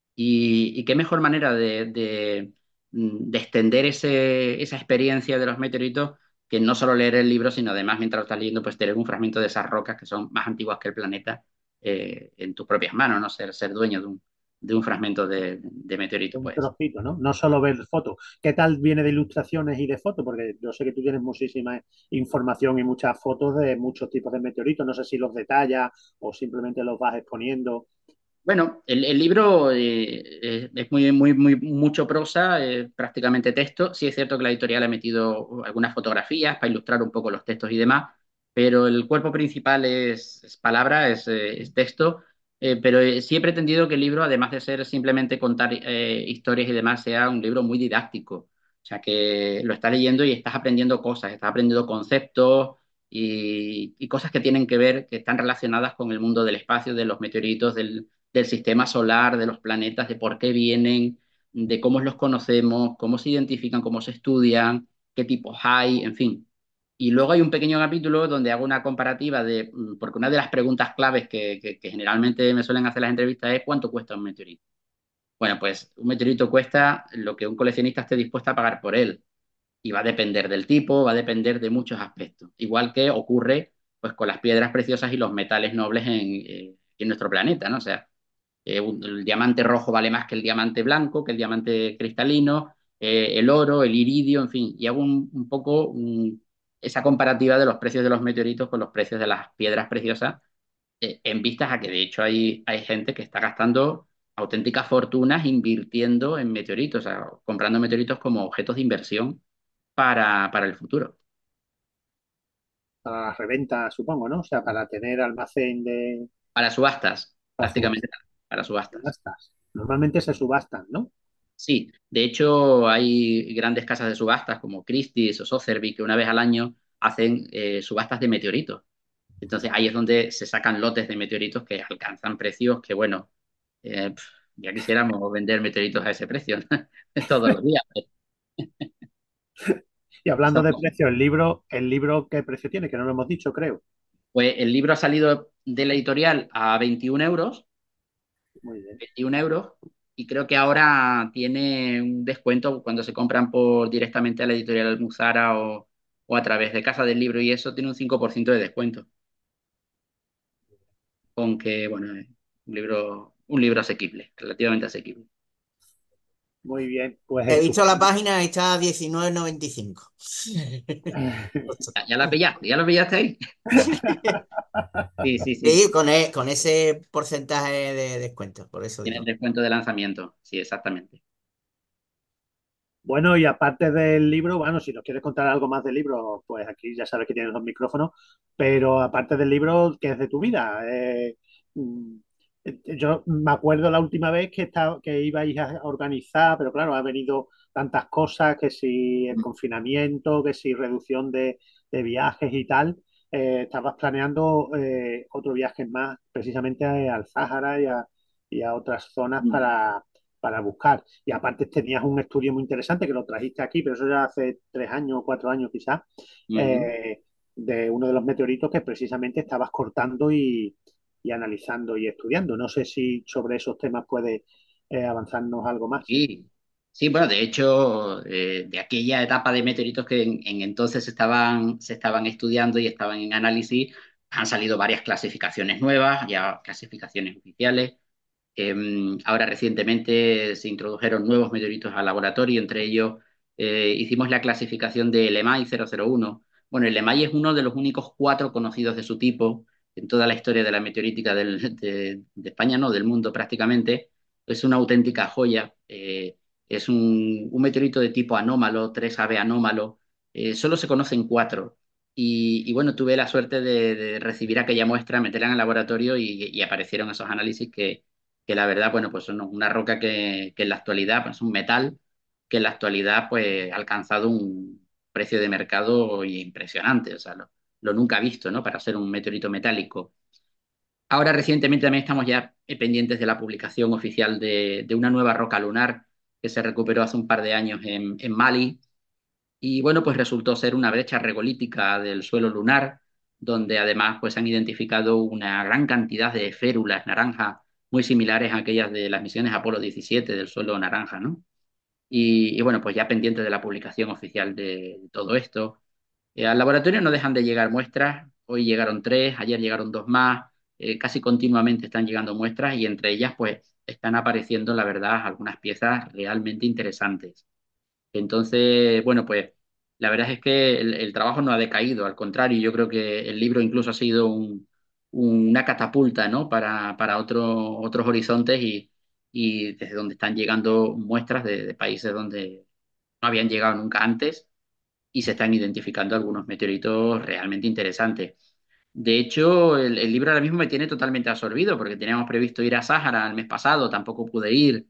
Y, y qué mejor manera de, de, mm, de extender ese, esa experiencia de los meteoritos que no solo leer el libro, sino además mientras lo estás leyendo, pues tener un fragmento de esas rocas que son más antiguas que el planeta eh, en tus propias manos, ¿no? Ser, ser dueño de un, de un fragmento de, de meteorito, Un pues. trocito, ¿no? No solo ver fotos. ¿Qué tal viene de ilustraciones y de fotos? Porque yo sé que tú tienes muchísima información y muchas fotos de muchos tipos de meteoritos. No sé si los detallas o simplemente los vas exponiendo. Bueno, el, el libro eh, eh, es muy, muy, muy, mucho prosa, eh, prácticamente texto. Sí es cierto que la editorial ha metido algunas fotografías para ilustrar un poco los textos y demás, pero el cuerpo principal es, es palabra, es, eh, es texto. Eh, pero eh, sí he pretendido que el libro, además de ser simplemente contar eh, historias y demás, sea un libro muy didáctico. O sea, que lo estás leyendo y estás aprendiendo cosas, estás aprendiendo conceptos y, y cosas que tienen que ver, que están relacionadas con el mundo del espacio, de los meteoritos, del del sistema solar, de los planetas, de por qué vienen, de cómo los conocemos, cómo se identifican, cómo se estudian, qué tipos hay, en fin. Y luego hay un pequeño capítulo donde hago una comparativa de, mm, porque una de las preguntas claves que, que, que generalmente me suelen hacer las entrevistas es ¿cuánto cuesta un meteorito? Bueno, pues un meteorito cuesta lo que un coleccionista esté dispuesto a pagar por él. Y va a depender del tipo, va a depender de muchos aspectos. Igual que ocurre pues, con las piedras preciosas y los metales nobles en, eh, en nuestro planeta, ¿no? O sea, eh, un- el diamante rojo vale más que el diamante blanco, que el diamante cristalino, eh, el oro, el iridio, en fin, y hago un, un poco un- esa comparativa de los precios de los meteoritos con los precios de las piedras preciosas, eh, en vistas a que de hecho hay, hay gente que está gastando auténticas fortunas invirtiendo en meteoritos, o sea, comprando meteoritos como objetos de inversión para, para el futuro, Para reventa, supongo, ¿no? O sea, para tener almacén de para subastas, para prácticamente para subastas. subastas. Normalmente se subastan, ¿no? Sí, de hecho hay grandes casas de subastas como Christie's o Sotheby's que una vez al año hacen eh, subastas de meteoritos. Entonces ahí es donde se sacan lotes de meteoritos que alcanzan precios que, bueno, eh, pf, ya quisiéramos vender meteoritos a ese precio todos los días. Y hablando Son de precio, el libro, el libro, ¿qué precio tiene? Que no lo hemos dicho, creo. Pues el libro ha salido de la editorial a veintiún euros, Muy bien. veintiún euros, y creo que ahora tiene un descuento cuando se compran por directamente a la editorial Almuzara o, o a través de Casa del Libro, y eso tiene un cinco por ciento de descuento. Con que, bueno, es un libro, un libro asequible, relativamente asequible. Muy bien, pues He visto la estupendo. página y está a diecinueve noventa y cinco. ¿Ya, ya la pillaste? ¿Ya lo pillaste ahí? Sí, sí, sí. Sí, con, e- con ese porcentaje de descuento, por eso Tiene el digo. descuento de lanzamiento. Sí, exactamente. Bueno, y aparte del libro, bueno, si nos quieres contar algo más del libro, pues aquí ya sabes que tienes los micrófonos, pero aparte del libro, ¿qué es de tu vida? Eh, mm, eh, yo me acuerdo la última vez que, estaba, que ibais a organizar, pero claro, ha venido tantas cosas, que si el confinamiento, que si reducción de, de viajes y tal. Eh, estabas planeando eh, otro viaje más, precisamente al Sáhara y a, y a otras zonas Mm. para para buscar. Y aparte tenías un estudio muy interesante que lo trajiste aquí, pero eso ya hace tres años o cuatro años quizás, Ujú. eh, de uno de los meteoritos que precisamente estabas cortando y, y analizando y estudiando. No sé si sobre esos temas puede eh, avanzarnos algo más. Sí, sí, bueno, de hecho, eh, de aquella etapa de meteoritos que en, en entonces estaban, se estaban estudiando y estaban en análisis, han salido varias clasificaciones nuevas, ya clasificaciones oficiales. Eh, Ahora recientemente se introdujeron nuevos meteoritos al laboratorio, entre ellos eh, hicimos la clasificación del EMAI cero cero uno. Bueno, el EMAI es uno de los únicos cuatro conocidos de su tipo en toda la historia de la meteorítica del- de, de España, no, del mundo prácticamente. Es una auténtica joya. Eh, es un, un meteorito de tipo anómalo, tres A B anómalo. Eh, solo se conocen cuatro. Y, y bueno, tuve la suerte de, de recibir aquella muestra, meterla en el laboratorio y, y aparecieron esos análisis que que la verdad, bueno, pues son una roca que, que en la actualidad, pues es un metal que en la actualidad pues ha alcanzado un precio de mercado impresionante, o sea, lo, lo nunca visto, ¿no? Para ser un meteorito metálico. Ahora recientemente también estamos ya eh, pendientes de la publicación oficial de, de una nueva roca lunar que se recuperó hace un par de años en, en Mali, y bueno, pues resultó ser una brecha regolítica del suelo lunar, donde además pues han identificado una gran cantidad de férulas naranjas muy similares a aquellas de las misiones Apolo diecisiete del suelo naranja, ¿no? Y, y bueno, pues ya pendiente de la publicación oficial de, de todo esto. Eh, al laboratorio no dejan de llegar muestras, hoy llegaron tres, ayer llegaron dos más, eh, casi continuamente están llegando muestras y entre ellas pues están apareciendo, la verdad, algunas piezas realmente interesantes. Entonces, bueno, pues la verdad es que el, el trabajo no ha decaído, al contrario, yo creo que el libro incluso ha sido un- una catapulta, ¿no? Para, para otro- otros horizontes y, y desde donde están llegando muestras de, de países donde no habían llegado nunca antes y se están identificando algunos meteoritos realmente interesantes. De hecho, el, el libro ahora mismo me tiene totalmente absorbido porque teníamos previsto ir a Sáhara el mes pasado, tampoco pude ir.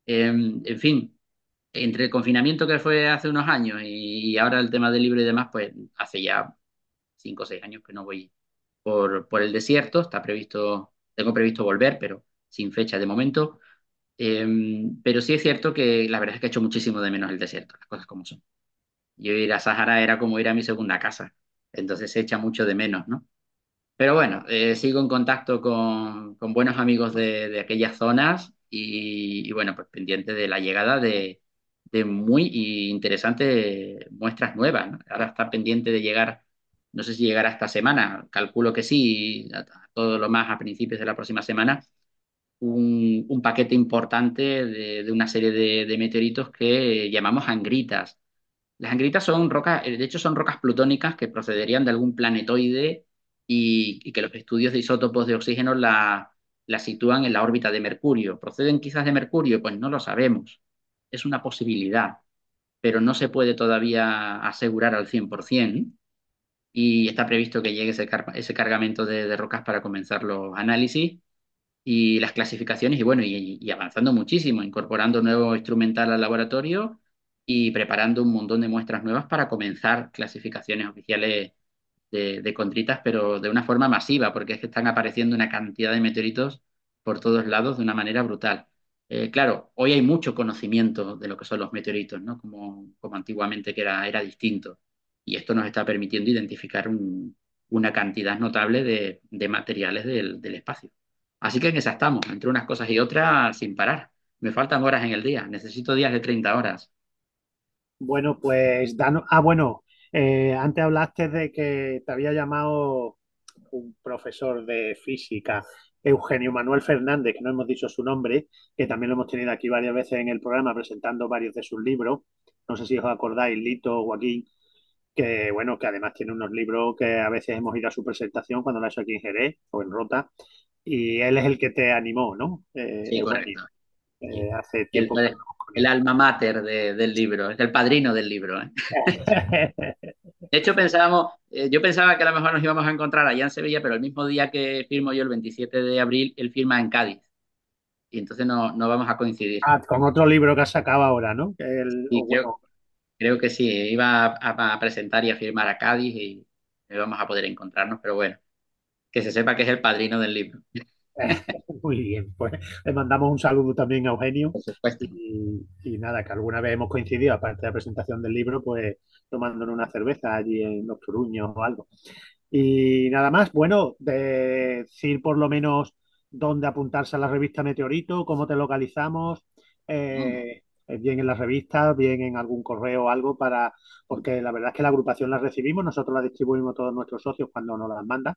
Em, en fin, entre el confinamiento que fue hace unos años y, y ahora el tema del libro y demás, pues hace ya cinco o seis años que no voy por, por el desierto. Está previsto, tengo previsto volver, pero sin fecha de momento. Eh, pero sí es cierto que la verdad es que he hecho muchísimo de menos el desierto, las cosas como son. Yo ir a Sahara era como ir a mi segunda casa, entonces se echa mucho de menos, ¿no? Pero bueno, eh, sigo en contacto con, con buenos amigos de, de aquellas zonas y, y bueno, pues pendiente de la llegada de, de muy interesantes muestras nuevas, ¿no? Ahora está pendiente de llegar, no sé si llegará esta semana, calculo que sí, a- a todo lo más a principios de la próxima semana, un, un paquete importante de, de una serie de, de meteoritos que llamamos angritas. Las angritas son rocas, eh, de hecho son rocas plutónicas que procederían de algún planetoide y, y que los estudios de isótopos de oxígeno la, la sitúan en la órbita de Mercurio. ¿Proceden quizás de Mercurio? Pues no lo sabemos. Es una posibilidad, pero no se puede todavía asegurar al cien por ciento y está previsto que llegue ese, car- ese cargamento de, de rocas para comenzar los análisis y las clasificaciones y bueno, y, y avanzando muchísimo, incorporando nuevo instrumental al laboratorio y preparando un montón de muestras nuevas para comenzar clasificaciones oficiales de, de condritas, pero de una forma masiva, porque es que están apareciendo una cantidad de meteoritos por todos lados de una manera brutal. Eh, claro, hoy hay mucho conocimiento de lo que son los meteoritos, ¿no? Como, como antiguamente que era, era distinto. Y esto nos está permitiendo identificar un, una cantidad notable de, de materiales del, del espacio. Así que en esa estamos, entre unas cosas y otras, sin parar. Me faltan horas en el día, necesito días de treinta horas. Bueno, pues danos. Ah, bueno, eh, antes hablaste de que te había llamado un profesor de física, Eugenio Manuel Fernández, que no hemos dicho su nombre, que también lo hemos tenido aquí varias veces en el programa presentando varios de sus libros. No sé si os acordáis, Lito, Joaquín, que bueno, que además tiene unos libros que a veces hemos ido a su presentación cuando la ha hecho aquí en Jerez o en Rota, y él es el que te animó, ¿no? Eh, Sí, Eugenio, correcto. eh, hace El, tiempo que hablamos con el él. alma mater de- del libro, es el padrino del libro, ¿eh? De hecho, pensábamos, eh, yo pensaba que a lo mejor nos íbamos a encontrar allá en Sevilla, pero el mismo día que firmo yo, el veintisiete de abril, él firma en Cádiz. Y entonces no, no vamos a coincidir. Ah, con otro libro que has sacado ahora, ¿no? Que el, o Y creo, bueno, creo que sí, iba a, a- a presentar y a firmar a Cádiz y no vamos a poder encontrarnos, pero bueno, que se sepa que es el padrino del libro, muy bien, pues le mandamos un saludo también a Eugenio por supuesto. y, y nada, que alguna vez hemos coincidido, aparte de la presentación del libro, pues tomándonos una cerveza allí en Los Turuños o algo. Y nada más, bueno, de decir por lo menos dónde apuntarse a la revista Meteorito, cómo te localizamos, Mm. eh, bien en la revista, bien en algún correo o algo para, porque la verdad es que la agrupación la recibimos, nosotros la distribuimos a todos nuestros socios cuando nos las mandan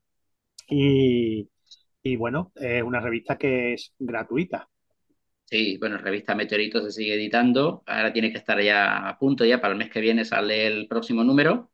y, y bueno, es una revista que es gratuita. Sí, bueno, revista Meteorito se sigue editando, ahora tiene que estar ya a punto, ya para el mes que viene sale el próximo número.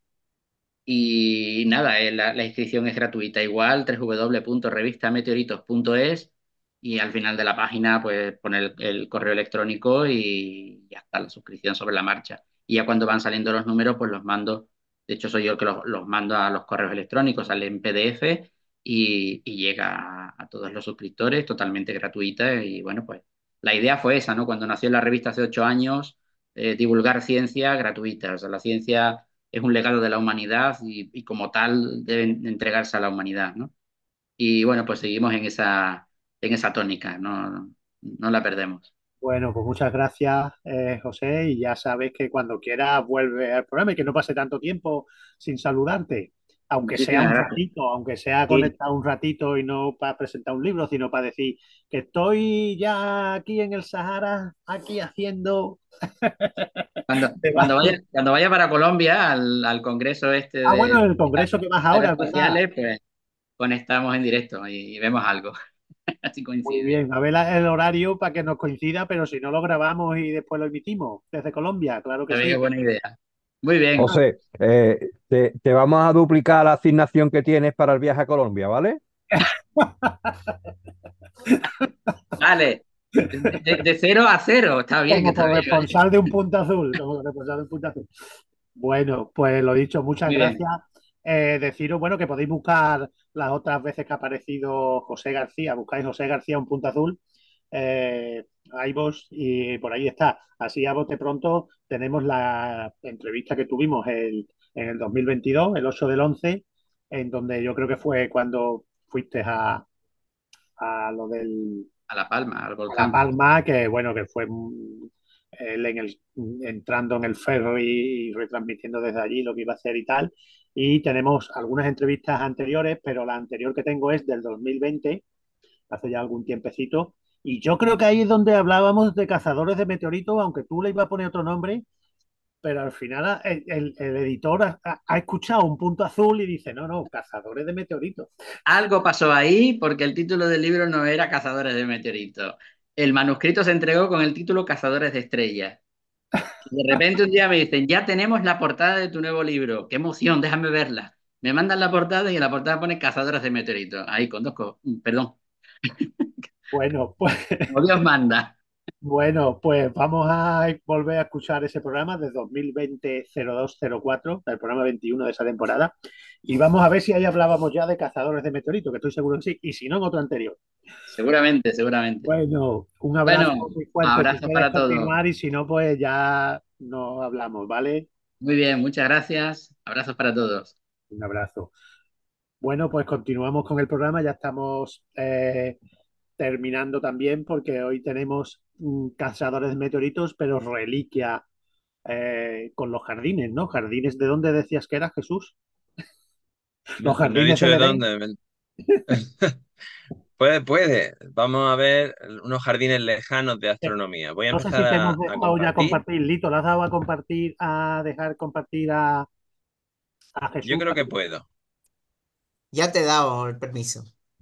Y nada, eh, la, la inscripción es gratuita igual, doble u doble u doble u punto revista meteoritos punto es y al final de la página pues pone el, el correo electrónico y ya está la suscripción sobre la marcha. Y ya cuando van saliendo los números pues los mando, de hecho soy yo el que los, los mando a los correos electrónicos, sale en P D F y, y llega a, a todos los suscriptores totalmente gratuita y bueno pues la idea fue esa, ¿no? Cuando nació la revista hace ocho años, eh, divulgar ciencia gratuita, o sea, la ciencia es un legado de la humanidad y, y como tal deben entregarse a la humanidad, ¿no? Y bueno, pues seguimos en esa, en esa tónica, no, no la perdemos. Bueno, pues muchas gracias, eh, José, y ya sabes que cuando quieras vuelve al programa y que no pase tanto tiempo sin saludarte, aunque sea Muchísimas un gracias. ratito, aunque sea Sí, conectado un ratito y no para presentar un libro, sino para decir que estoy ya aquí en el Sahara, aquí haciendo cuando, cuando debate. vaya, cuando vaya para Colombia, al, al congreso este Ah, de, bueno, de el congreso que vas redes ahora, es verdad. espaciales, pues conectamos en directo y, y vemos algo, así Muy coincide. bien, a ver la- el horario para que nos coincida, pero si no lo grabamos y después lo emitimos desde Colombia, claro que También es sí. buena idea. Muy bien, Ah, José, eh, te, te vamos a duplicar la asignación que tienes para el viaje a Colombia, ¿vale? vale. De, de- de cero a cero, está bien, como está bien. corresponsal de un punto azul, como corresponsal de un punto azul. Bueno, pues lo dicho, muchas Muy bien. gracias. Eh, deciros, bueno, que podéis buscar las otras veces que ha aparecido José García, buscáis José García un punto azul, eh, iVoox y por ahí está. Así a bote pronto tenemos la entrevista que tuvimos el, en el dos mil veintidós, el ocho del once, en donde yo creo que fue cuando fuiste a, a lo del A La Palma, al a La volcán. Palma, que bueno, que fue mm, él en el, entrando en el ferry y retransmitiendo desde allí lo que iba a hacer y tal. Y tenemos algunas entrevistas anteriores, pero la anterior que tengo es del dos mil veinte, hace ya algún tiempecito. Y yo creo que ahí es donde hablábamos de cazadores de meteoritos, aunque tú le ibas a poner otro nombre, pero al final el, el- el editor ha, ha escuchado un punto azul y dice, no, no, cazadores de meteoritos. Algo pasó ahí porque el título del libro no era Cazadores de Meteoritos. El manuscrito se entregó con el título Cazadores de Estrellas. Y de repente un día me dicen, ya tenemos la portada de tu nuevo libro. ¡Qué emoción! Déjame verla. Me mandan la portada y en la portada pone Cazadores de Meteoritos. Ahí con dos co- perdón, Bueno, pues como Dios manda. Bueno, pues vamos a volver a escuchar ese programa de dos mil veinte cero dos cero cuatro, el programa veintiuno de esa temporada, y vamos a ver si ahí hablábamos ya de cazadores de meteoritos, que estoy seguro que sí, y si no, en otro anterior. Seguramente, seguramente. Bueno, un abrazo Bueno, muy fuerte si abrazos quieres para todos. continuar y si no, pues ya no hablamos, ¿vale? Muy bien, muchas gracias. Abrazos para todos. Un abrazo. Bueno, pues continuamos con el programa, ya estamos eh, terminando también porque hoy tenemos mm, cazadores de meteoritos, pero reliquia eh, con los jardines, ¿no? ¿Jardines de dónde decías que era, Jesús? No, Los no he jardines dicho del de Edén. dónde. Puede, puede. Vamos a ver unos jardines lejanos de Eh, astronomía. Voy a no sé empezar si te a, hemos a dejado ya compartir. compartir, Lito. ¿Le has dado a compartir, a dejar compartir a, a Yo Jesús? creo que puedo. Ya te he dado el permiso.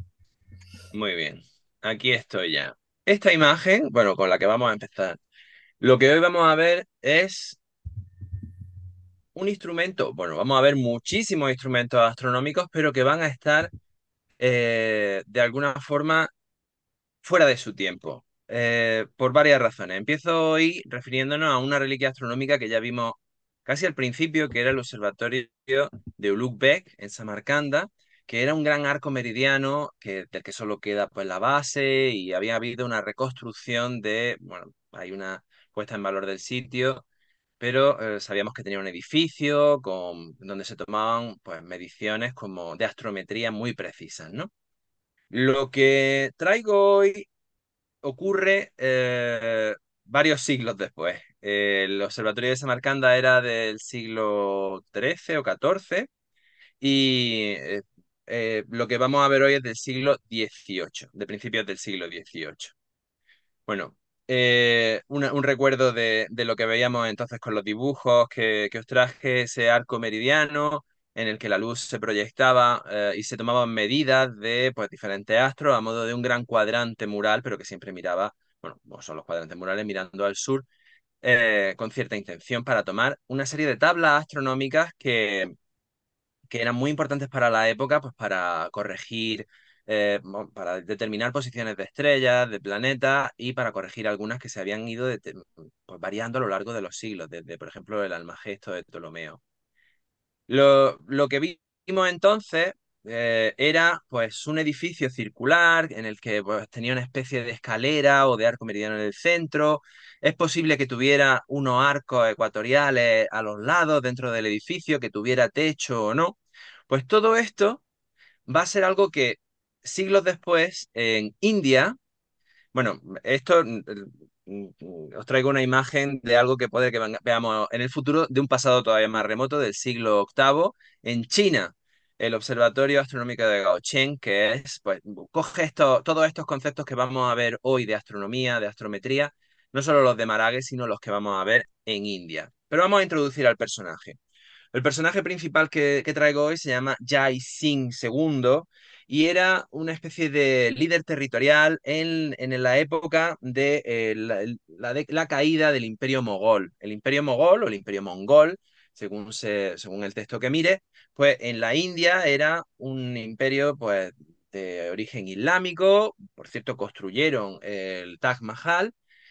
Muy bien. Aquí estoy ya. Esta imagen, bueno, con la que vamos a empezar. Lo que hoy vamos a ver es un instrumento. Bueno, vamos a ver muchísimos instrumentos astronómicos, pero que van a estar eh, de alguna forma fuera de su tiempo, eh, por varias razones. Empiezo hoy refiriéndonos a una reliquia astronómica que ya vimos casi al principio, que era el observatorio de Ulugh Bek en Samarcanda, que era un gran arco meridiano que, del que solo queda pues, la base, y había habido una reconstrucción de, bueno, hay una puesta en valor del sitio, pero eh, sabíamos que tenía un edificio con, donde se tomaban pues, mediciones como de astrometría muy precisas, ¿no? Lo que traigo hoy ocurre eh, varios siglos después. El observatorio de Samarcanda era del siglo trece o catorce, y eh, eh, lo que vamos a ver hoy es del siglo dieciocho, de principios del siglo dieciocho. Bueno, eh, una- un recuerdo de, de lo que veíamos entonces con los dibujos que, que os traje, ese arco meridiano en el que la luz se proyectaba eh, y se tomaban medidas de pues, diferentes astros a modo de un gran cuadrante mural, pero que siempre miraba, bueno, como son los cuadrantes murales, mirando al sur, eh, con cierta intención para tomar una serie de tablas astronómicas que que eran muy importantes para la época, pues para corregir, eh, mo- para determinar posiciones de estrellas, de planetas, y para corregir algunas que se habían ido dete- pues, variando a lo largo de los siglos, desde, por ejemplo, el Almagesto de Ptolomeo. Lo, lo que vimos entonces eh, era pues un edificio circular en el que pues, tenía una especie de escalera o de arco meridiano en el centro. Es posible que tuviera unos arcos ecuatoriales a los lados dentro del edificio, que tuviera techo o no. Pues todo esto va a ser algo que siglos después en India, bueno, esto mm, mm, mm, os traigo una imagen de algo que puede que venga- veamos en el futuro, de un pasado todavía más remoto, del siglo octavo, en China. El Observatorio Astronómico de Gaocheng, que es, pues, coge esto, todos estos conceptos que vamos a ver hoy de astronomía, de astrometría, no solo los de Maragall, sino los que vamos a ver en India. Pero vamos a introducir al personaje. El personaje principal que, que traigo hoy se llama Jai Singh segundo, y era una especie de líder territorial en, en la época de, eh, la, la de la caída del Imperio Mogol. El Imperio Mogol o el Imperio Mongol, según, se, según el texto que mire, pues en la India era un imperio pues, de origen islámico. Por cierto, construyeron el Taj Mahal.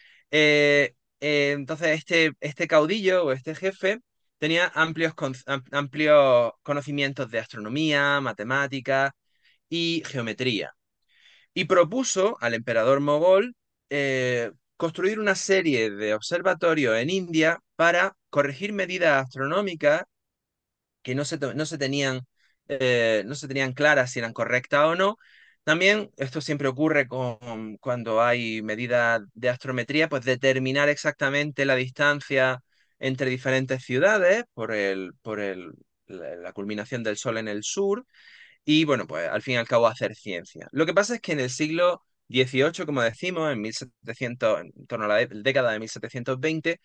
Eh, eh, entonces, este, este caudillo o este jefe tenía amplios, con- am- amplios conocimientos de astronomía, matemáticas y geometría. Y propuso al emperador mogol eh, construir una serie de observatorios en India para corregir medidas astronómicas que no se, to- no se tenían, eh, no se tenían claras si eran correctas o no. También esto siempre ocurre con, cuando hay medidas de astrometría, pues determinar exactamente la distancia entre diferentes ciudades por el, por el, la, la culminación del Sol en el sur, y bueno, pues al fin y al cabo hacer ciencia. Lo que pasa es que en el siglo dieciocho, como decimos, en mil setecientos, en torno a la dé- década de mil setecientos veinte,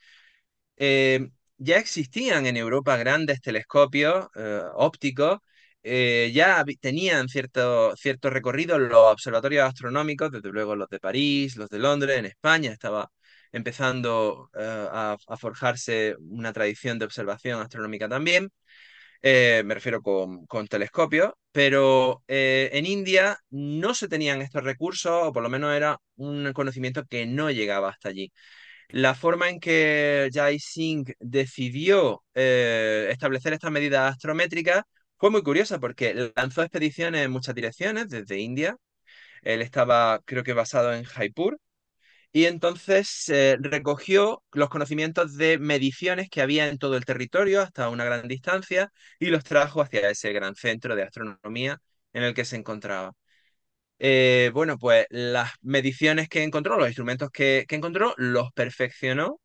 eh, ya existían en Europa grandes telescopios eh, ópticos. Eh, ya habi- tenían cierto, cierto recorrido los observatorios astronómicos, desde luego los de París, los de Londres. En España estaba empezando eh, a, a forjarse una tradición de observación astronómica también. Eh, me refiero con, con telescopios, pero eh, en India no se tenían estos recursos, o por lo menos era un conocimiento que no llegaba hasta allí. La forma en que Jai Singh decidió eh, establecer estas medidas astrométricas fue muy curiosa, porque lanzó expediciones en muchas direcciones desde India. Él estaba, creo que, basado en Jaipur, y entonces eh, recogió los conocimientos de mediciones que había en todo el territorio hasta una gran distancia, y los trajo hacia ese gran centro de astronomía en el que se encontraba. Eh, bueno, pues las mediciones que encontró, los instrumentos que, que encontró, los perfeccionó,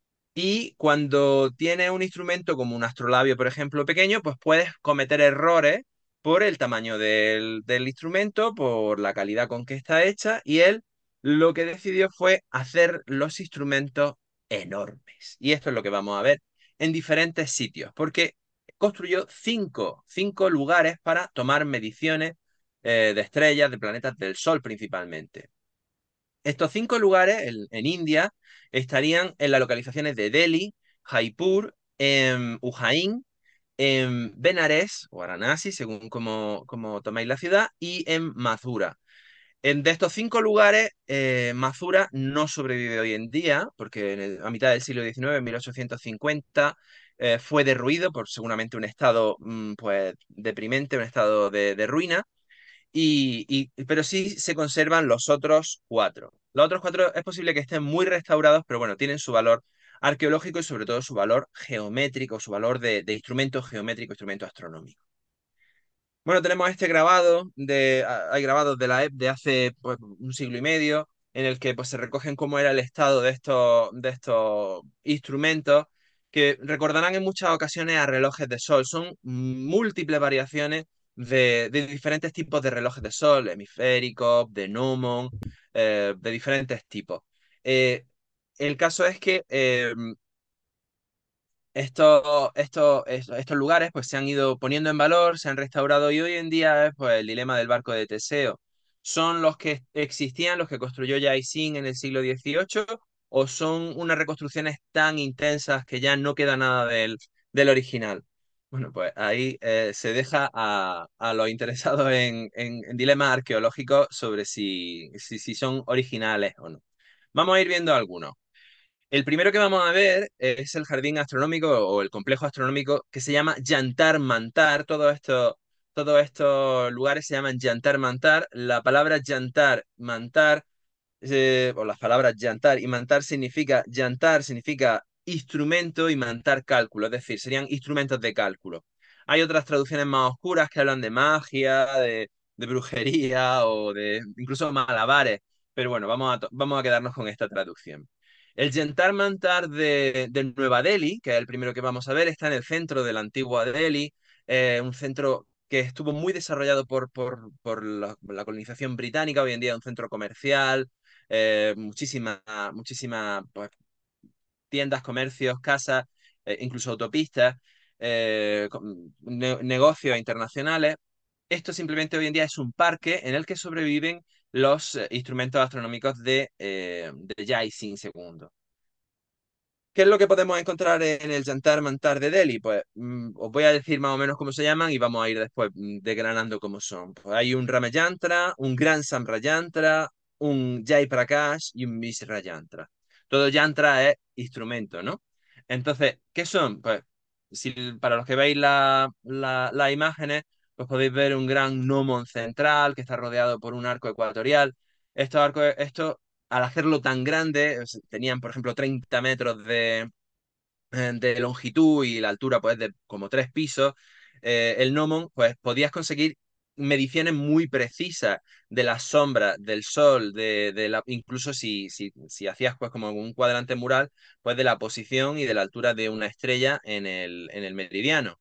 y cuando tienes un instrumento como un astrolabio, por ejemplo, pequeño, pues puedes cometer errores por el tamaño del, del instrumento, por la calidad con que está hecha, y él lo que decidió fue hacer los instrumentos enormes. Y esto es lo que vamos a ver en diferentes sitios, porque construyó cinco, cinco lugares para tomar mediciones eh, de estrellas, de planetas del Sol principalmente. Estos cinco lugares en, en India estarían en las localizaciones de Delhi, Jaipur, en Ujjain, en Benares o Varanasi, según como, como tomáis la ciudad, y en Mathura. En, de estos cinco lugares, eh, Mathura no sobrevive hoy en día, porque en el- a mitad del siglo diecinueve, en mil ochocientos cincuenta, eh, fue derruido por seguramente un estado mm, pues, deprimente, un estado de, de ruina, y, y- pero sí se conservan los otros cuatro. Los otros cuatro es posible que estén muy restaurados, pero bueno, tienen su valor arqueológico y sobre todo su valor geométrico, su valor de, de instrumento geométrico, instrumento astronómico. Bueno, tenemos este grabado, de, a- hay grabados de la E P de hace pues, un siglo y medio, en el que pues, se recogen cómo era el estado de estos, de estos instrumentos, que recordarán en muchas ocasiones a relojes de sol. Son múltiples variaciones de, de diferentes tipos de relojes de sol, hemisféricos, de gnomon, eh, de diferentes tipos. Eh, el caso es que eh, estos, estos, estos, estos lugares pues se han ido poniendo en valor, se han restaurado y hoy en día es pues, el dilema del barco de Teseo. ¿Son los que existían, los que construyó Yaisin en el siglo dieciocho, o son unas reconstrucciones tan intensas que ya no queda nada del, del original? Bueno, pues ahí eh, se deja a, a los interesados en, en, en dilemas arqueológicos sobre si, si, si son originales o no. Vamos a ir viendo algunos. El primero que vamos a ver es el jardín astronómico o el complejo astronómico que se llama Jantar Mantar. Todos estos, todos estos lugares se llaman Jantar Mantar. La palabra Jantar Mantar, eh, o las palabras Jantar y Mantar significa, Jantar significa instrumento y Mantar cálculo, es decir, serían instrumentos de cálculo. Hay otras traducciones más oscuras que hablan de magia, de, de brujería o de incluso malabares, pero bueno, vamos a, to- vamos a quedarnos con esta traducción. El Jantar Mantar de, de Nueva Delhi, que es el primero que vamos a ver, está en el centro de la antigua Delhi, eh, un centro que estuvo muy desarrollado por, por, por la, la colonización británica, hoy en día es un centro comercial, eh, muchísimas muchísima, pues, tiendas, comercios, casas, eh, incluso autopistas, eh, con- ne- negocios internacionales. Esto simplemente hoy en día es un parque en el que sobreviven los eh, instrumentos astronómicos de, eh, de Yaisin segundo. ¿Qué es lo que podemos encontrar en el Jantar Mantar de Delhi? Pues mm, os voy a decir más o menos cómo se llaman y vamos a ir después mm, desgranando cómo son. Pues hay un Ramayantra, un Gran Samrayantra, un Jai Prakash y un Misra Yantra. Todo yantra es instrumento, ¿no? Entonces, ¿qué son? Pues si, para los que veis la- la- las imágenes, pues podéis ver un gran gnomon central que está rodeado por un arco ecuatorial. Estos arcos, estos al hacerlo tan grande, es- tenían, por ejemplo, treinta metros de, eh, de longitud y la altura, pues, de como tres pisos, eh, el gnomon, pues, podías conseguir mediciones muy precisas de las sombras, del sol, de, de la, incluso si, si, si hacías, pues, como un cuadrante mural, pues, de la posición y de la altura de una estrella en el, en el meridiano.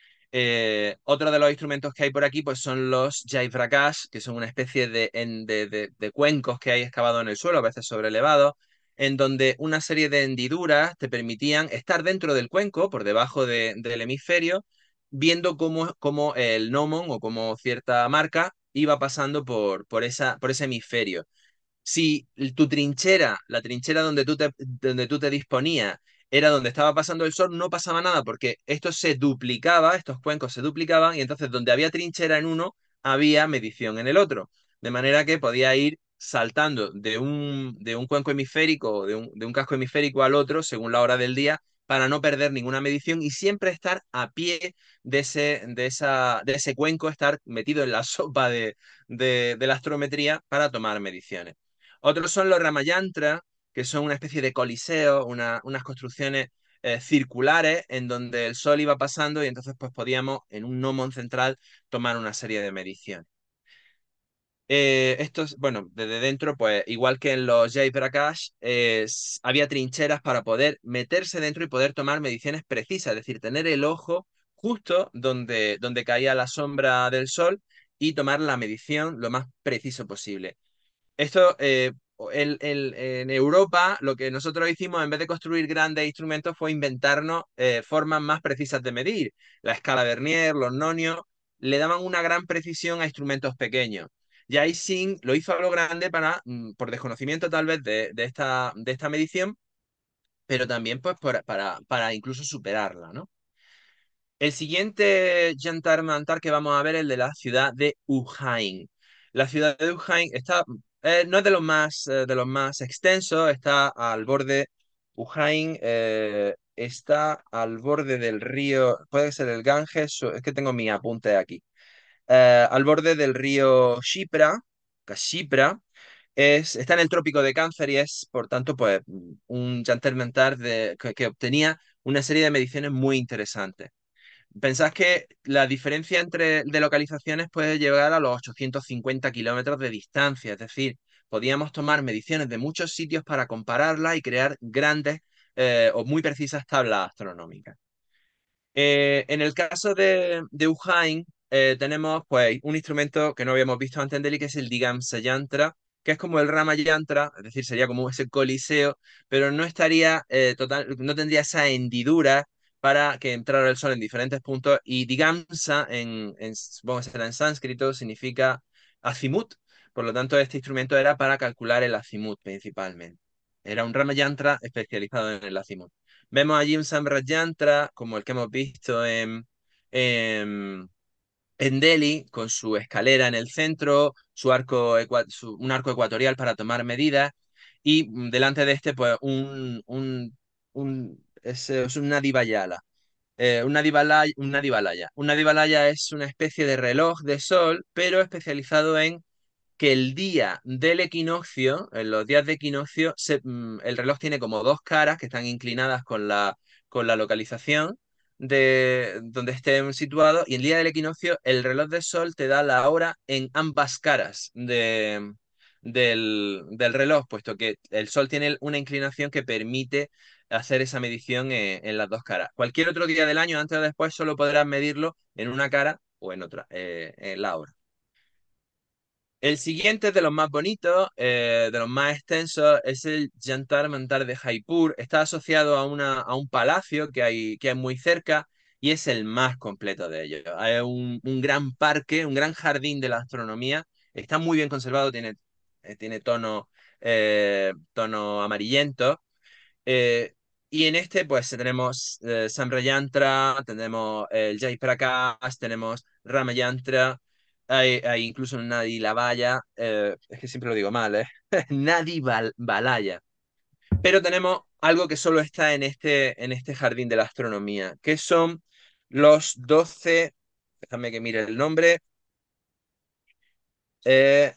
Eh, otro de los instrumentos que hay por aquí pues son los Jaiprakash, que son una especie de, en- de, de- de cuencos que hay excavados en el suelo, a veces sobrelevados, en donde una serie de hendiduras te permitían estar dentro del cuenco, por debajo de- del hemisferio, viendo cómo, cómo el gnomon o cómo cierta marca iba pasando por, por, esa, por ese hemisferio. Si tu trinchera, la trinchera donde tú te, donde tú te disponías, era donde estaba pasando el sol, no pasaba nada porque esto se duplicaba, estos cuencos se duplicaban y entonces donde había trinchera en uno, había medición en el otro. De manera que podía ir saltando de un, de un cuenco hemisférico o de un, de un casco hemisférico al otro según la hora del día para no perder ninguna medición y siempre estar a pie de ese, de esa, de ese cuenco, estar metido en la sopa de, de, de la astrometría para tomar mediciones. Otros son los Ramayantra, que son una especie de coliseo, una- unas construcciones eh, circulares en donde el sol iba pasando y entonces pues podíamos en un gnomon central tomar una serie de mediciones. Eh, estos, bueno, desde dentro, pues igual que en los Jai Prakash, eh, s- había trincheras para poder meterse dentro y poder tomar mediciones precisas, es decir, tener el ojo justo donde, donde caía la sombra del sol y tomar la medición lo más preciso posible. Esto, eh, el- el- en Europa, lo que nosotros hicimos en vez de construir grandes instrumentos fue inventarnos eh, formas más precisas de medir. La escala Vernier, los nonios, le daban una gran precisión a instrumentos pequeños. Y Ising lo hizo a lo grande para, mm, por desconocimiento tal vez de, de esta, de esta medición, pero también pues por- para, para incluso superarla, ¿no? El siguiente Yantar Mantar que vamos a ver es el de la ciudad de Ujjain. La ciudad de Ujjain está, eh, no es de los más, eh, de los más extensos, está al borde, Ujjain eh, está al borde del río, puede ser el Ganges, o- es que tengo mi apunte aquí. Eh, al borde del río Shipra, Kashipra, es, está en el trópico de Cáncer y es, por tanto, pues, un Yantar Mantar de, que que obtenía una serie de mediciones muy interesantes. Pensás que la diferencia entre de localizaciones puede llegar a los ochocientos cincuenta kilómetros de distancia, es decir, podíamos tomar mediciones de muchos sitios para compararlas y crear grandes eh, o muy precisas tablas astronómicas. Eh, en el caso de, de Ujjain, eh, tenemos pues un instrumento que no habíamos visto antes en Delhi, que es el Digamsa Yantra, que es como el Rama Yantra, es decir, sería como ese coliseo, pero no estaría eh, total, no tendría esa hendidura para que entrara el sol en diferentes puntos. Y Digamsa, en, en, supongo que será en sánscrito, significa azimut. Por lo tanto, este instrumento era para calcular el azimut principalmente. Era un Rama Yantra especializado en el azimut. Vemos allí un Samrayantra, como el que hemos visto en, en, en Delhi, con su escalera en el centro, su arco, ecua- su- un arco ecuatorial para tomar medidas, y mm, delante de este, pues, un, un, un, es, es un Nadibayala. Eh, un Nadibalaya, un Nadibalaya. Un Nadibalaya es una especie de reloj de sol, pero especializado en que el día del equinoccio, en los días de equinoccio, se- mm, el reloj tiene como dos caras que están inclinadas con la, con la localización de donde estén situados, y el día del equinoccio el reloj de sol te da la hora en ambas caras de, del, del reloj, puesto que el sol tiene una inclinación que permite hacer esa medición en, en las dos caras. Cualquier otro día del año, antes o después, solo podrás medirlo en una cara o en otra, eh, en la hora. El siguiente de los más bonitos, eh, de los más extensos, es el Jantar Mantar de Jaipur. Está asociado a, una, a un palacio que hay, que hay muy cerca y es el más completo de ellos. Hay un, un gran parque, un gran jardín de la astronomía. Está muy bien conservado, tiene, eh, tiene tono, eh, tono amarillento. Eh, y en este, pues tenemos eh, Samrayantra, tenemos eh, el Jai Prakash, tenemos Ramayantra, hay, hay incluso un Nadi Lavaya, eh, es que siempre lo digo mal, ¿eh? Nadi Bal- Balaya. Pero tenemos algo que solo está en este, en este jardín de la astronomía, que son los doce, déjame que mire el nombre, eh,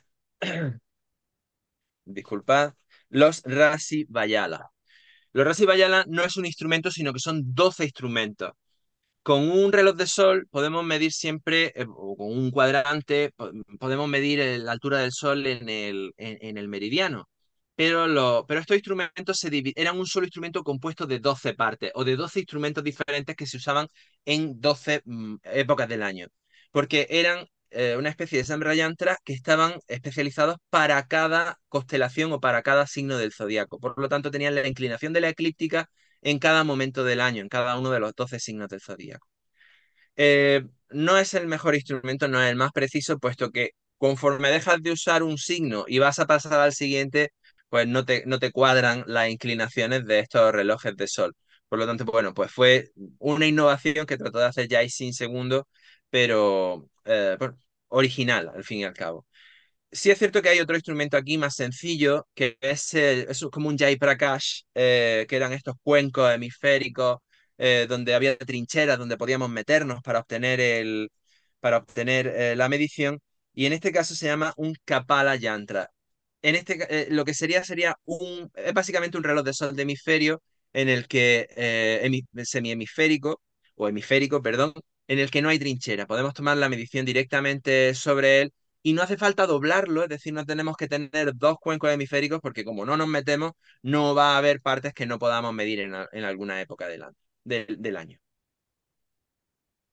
disculpad, los Rasi Vayala. Los Rasi Vayala no es un instrumento, sino que son doce instrumentos. Con un reloj de sol podemos medir siempre, eh, o con un cuadrante, po- podemos medir el- la altura del sol en el, en, en el meridiano. Pero, lo, pero estos instrumentos se divi- eran un solo instrumento compuesto de doce partes o de doce instrumentos diferentes que se usaban en doce mm, épocas del año. Porque eran eh, una especie de Samrayantra que estaban especializados para cada constelación o para cada signo del zodiaco. Por lo tanto, tenían la inclinación de la eclíptica en cada momento del año, en cada uno de los doce signos del zodíaco. Eh, no es el mejor instrumento, no es el más preciso, puesto que conforme dejas de usar un signo y vas a pasar al siguiente, pues no te, no te cuadran las inclinaciones de estos relojes de sol. Por lo tanto, bueno, pues fue una innovación que trató de hacer Jaisin segundo, pero eh, bueno, original al fin y al cabo. Sí es cierto que hay otro instrumento aquí más sencillo, que es, el- es como un Jai Prakash, eh, que eran estos cuencos hemisféricos, eh, donde había trincheras donde podíamos meternos para obtener, el, para obtener eh, la medición, y en este caso se llama un Kapala Yantra. En este, ca- eh, lo que sería sería un, es básicamente un reloj de sol de hemisferio en el que, eh, hemi- semihemisférico, o hemisférico, perdón, en el que no hay trinchera. Podemos tomar la medición directamente sobre él y no hace falta doblarlo, es decir, no tenemos que tener dos cuencos hemisféricos porque como no nos metemos, no va a haber partes que no podamos medir en, a- en alguna época del, an- del- del año.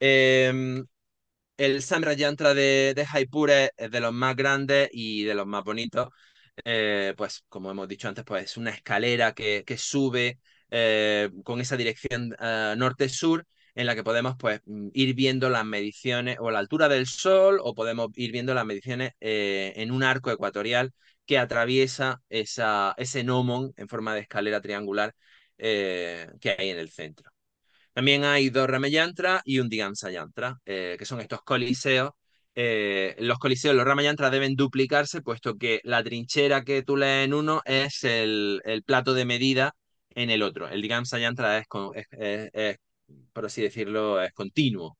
Em, el Samra Yantra de, de Jaipur es, es de los más grandes y de los más bonitos. Eh, pues como hemos dicho antes, pues es una escalera que, que sube eh, con esa dirección eh, norte-sur en la que podemos pues mm, ir viendo las mediciones o la altura del sol o podemos ir viendo las mediciones eh, en un arco ecuatorial que atraviesa esa, ese gnomon en forma de escalera triangular eh, que hay en el centro. También hay dos Ramayantra y un Digamsa Yantra, eh, que son estos coliseos. Eh, los coliseos, los Ramayantra deben duplicarse, puesto que la trinchera que tú lees en uno es el, el plato de medida en el otro. El Digamsa Yantra es, con- es- es- es, por así decirlo, es continuo.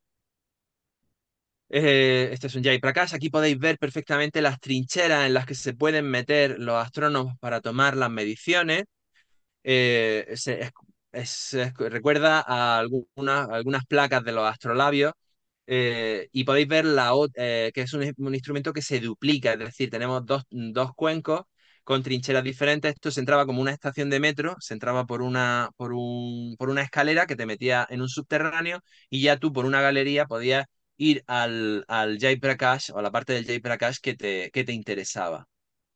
Eh, este es un Jai Prakash. Aquí podéis ver perfectamente las trincheras en las que se pueden meter los astrónomos para tomar las mediciones. Eh, se- es- es- es- recuerda a algunas, algunas placas de los astrolabios eh, y podéis ver la, o- eh, que es un, un instrumento que se duplica, es decir, tenemos dos, dos cuencos con trincheras diferentes. Esto se entraba como una estación de metro, se entraba por una, por un, por una escalera que te metía en un subterráneo y ya tú por una galería podías ir al, al Jai Prakash o a la parte del Jai Prakash que te, que te interesaba.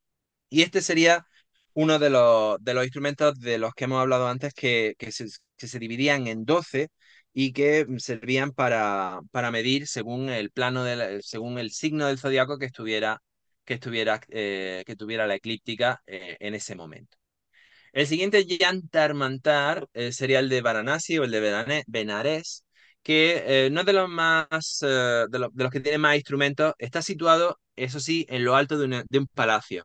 Y este sería uno de los, de los instrumentos de los que hemos hablado antes que, que se, que se dividían en doce y que servían para, para medir según el plano del, según el signo del zodiaco que estuviera, que estuviera, eh, que tuviera la eclíptica eh, en ese momento. El siguiente Yantar Mantar eh, sería el de Varanasi o el de Benane- Benares, que eh, no es de los más eh, de, los, de los que tienen más instrumentos, está situado, eso sí, en lo alto de, una- de un palacio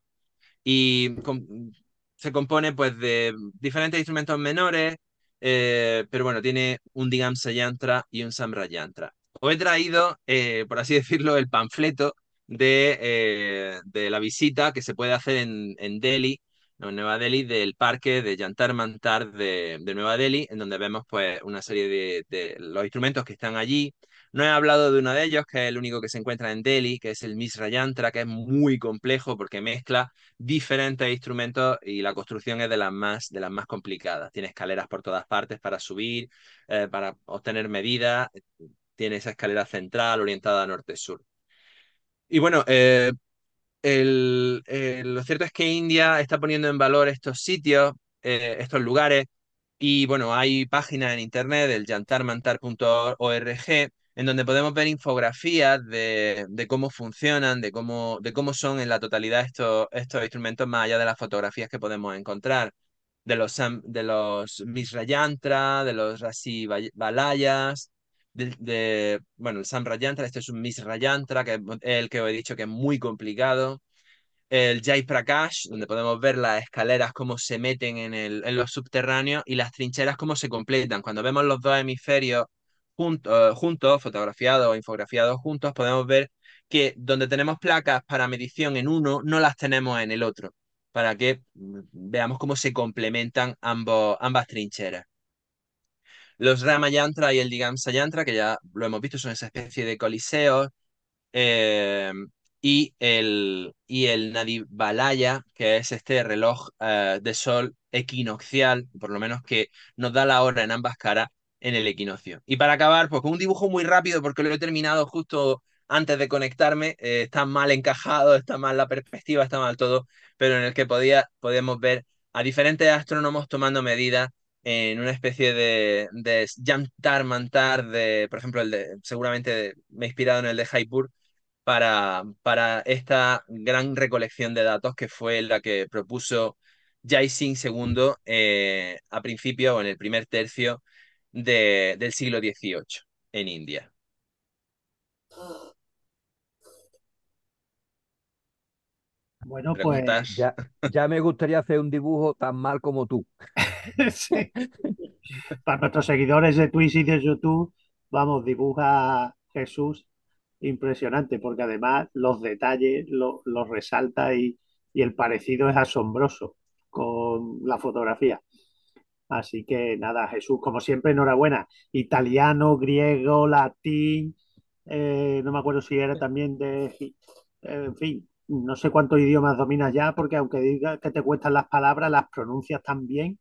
y com- se compone pues de diferentes instrumentos menores, eh, pero bueno, tiene un Digamsa Yantra y un Samra Yantra. Os he traído, eh, por así decirlo, el panfleto de, eh, de la visita que se puede hacer en, en Delhi, no, en Nueva Delhi, del parque de Yantar Mantar de, de Nueva Delhi, en donde vemos pues una serie de, de los instrumentos que están allí. No he hablado de uno de ellos, que es el único que se encuentra en Delhi, que es el Misra Yantra, que es muy complejo porque mezcla diferentes instrumentos y la construcción es de las más, de las más complicadas. Tiene escaleras por todas partes para subir, eh, para obtener medidas, tiene esa escalera central orientada norte-sur. Y bueno, eh, el, eh, lo cierto es que India está poniendo en valor estos sitios, eh, estos lugares, y bueno, hay páginas en internet, el yantarmantar punto org, en donde podemos ver infografías de, de cómo funcionan, de cómo, de cómo son en la totalidad estos, estos instrumentos, más allá de las fotografías que podemos encontrar, de los, sam- de los Misra Yantra, de los Rasi Balayas, de, de- bueno, el Samra Yantra, este es un Misra Yantra, que es el que os he dicho que es muy complicado. El Jai Prakash, donde podemos ver las escaleras cómo se meten en, el, en los subterráneos y las trincheras cómo se completan. Cuando vemos los dos hemisferios juntos, juntos, fotografiados o infografiados juntos, podemos ver que donde tenemos placas para medición en uno, no las tenemos en el otro, para que mm, veamos cómo se complementan ambos, ambas trincheras. Los Ramayantra y el Digamsa Yantra, que ya lo hemos visto, son esa especie de coliseos eh, y el, y el Nadibalaya, que es este reloj eh, de sol equinoccial, por lo menos que nos da la hora en ambas caras en el equinoccio. Y para acabar, pues con un dibujo muy rápido, porque lo he terminado justo antes de conectarme, eh, está mal encajado, está mal la perspectiva, está mal todo, pero en el que podía, podemos ver a diferentes astrónomos tomando medidas en una especie de, de Yantar Mantar, de, por ejemplo, el de, seguramente me he inspirado en el de Jaipur, para, para esta gran recolección de datos que fue la que propuso Jai Singh segundo eh, a principio o en el primer tercio de- del siglo dieciocho en India. Bueno, pues ¿Preguntas? Ya, ya me gustaría hacer un dibujo tan mal como tú. sí. Para nuestros seguidores de Twitch y de YouTube, vamos, dibuja a Jesús impresionante, porque además los detalles lo- los resalta y, y el parecido es asombroso con la fotografía. Así que nada, Jesús, como siempre, enhorabuena. Italiano, griego, latín, eh, no me acuerdo si era también de, eh, en fin, no sé cuántos idiomas dominas ya, porque aunque digas que te cuestan las palabras, las pronuncias tan bien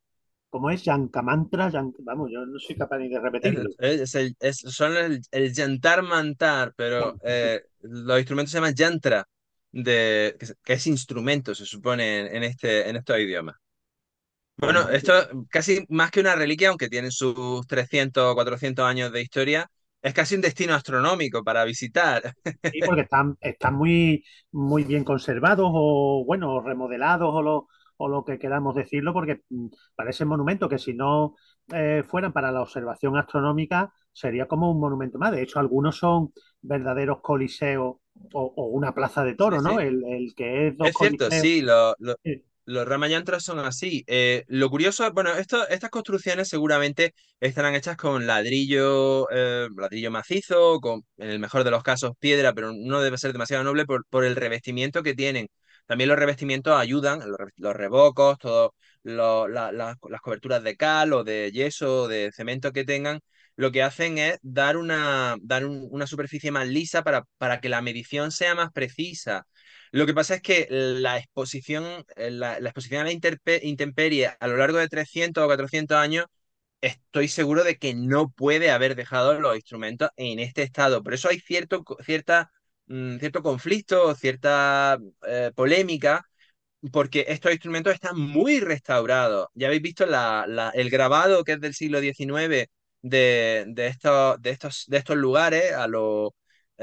¿cómo es? Yankamantra, Yank- vamos, yo no soy capaz ni de Es, repetirlo. es el, es- son el, el yantar mantar, pero eh, los instrumentos se llaman yantra, de, que, es que es instrumento, se supone, en, en este, en estos idiomas. Pues Bueno, esto casi más que una reliquia, aunque tienen sus trescientos o cuatrocientos años de historia, es casi un destino astronómico para visitar. sí, porque están, están muy, muy bien conservados o, bueno, remodelados o lo, o lo que queramos decirlo, porque mm, parecen monumentos que si no eh, fueran para la observación astronómica sería como un monumento más. De hecho, algunos son verdaderos coliseos o, o una plaza de Sí, toros, ¿no? sí. El, el que es dos Es cierto, coliseos. sí, lo- lo- Sí, los Ramayantras son así. Eh, lo curioso, bueno, esto, estas construcciones seguramente estarán hechas con ladrillo, eh, ladrillo macizo, con, en el mejor de los casos, piedra, pero no debe ser demasiado noble por, por el revestimiento que tienen. También los revestimientos ayudan, los, re- los revocos, todo, lo- la- la- las coberturas de cal o de yeso o de cemento que tengan, lo que hacen es dar una, dar un- una superficie más lisa para, para que la medición sea más precisa. Lo que pasa es que la exposición, eh, la, la exposición a la interpe- intemperie a lo largo de trescientos o cuatrocientos años, estoy seguro de que no puede haber dejado los instrumentos en este estado. Por eso hay cierto, co- cierta, mm, cierto conflicto, cierta eh, polémica, porque estos instrumentos están muy restaurados. Ya habéis visto la- la- el grabado que es del siglo diecinueve de, de estos, de estos, de estos lugares a lo...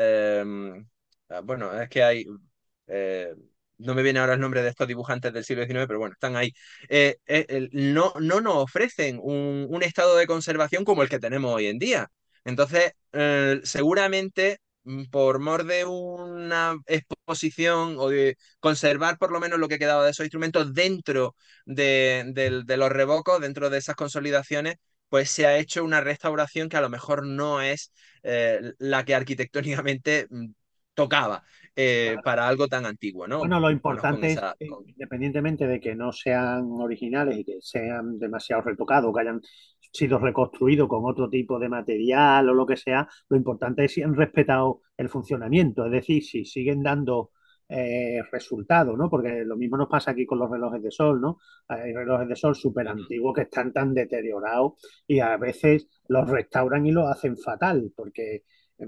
em, ah, bueno, es que hay... eh, no me viene ahora el nombre de estos dibujantes del siglo diecinueve, pero bueno, están ahí. Eh, eh, el- no, no nos ofrecen un, un estado de conservación como el que tenemos hoy en día. Entonces, eh, seguramente, mm, por mor de una exposición o de conservar por lo menos lo que quedaba de esos instrumentos dentro de, del- de los revocos, dentro de esas consolidaciones, pues se ha hecho una restauración que a lo mejor no es eh, la que arquitectónicamente mm, tocaba eh, para algo tan antiguo, ¿no? bueno, lo Al menos con importante es, esa... eh, con- independientemente de que no sean originales y que sean demasiado retocados, que hayan sido reconstruidos con otro tipo de material o lo que sea, lo importante es si han respetado el funcionamiento, es decir, si siguen dando eh, resultados, ¿no? Porque lo mismo nos pasa aquí con los relojes de sol, ¿no? Hay relojes de sol súper Ujú, antiguos que están tan deteriorados y a veces los restauran y los hacen fatal, porque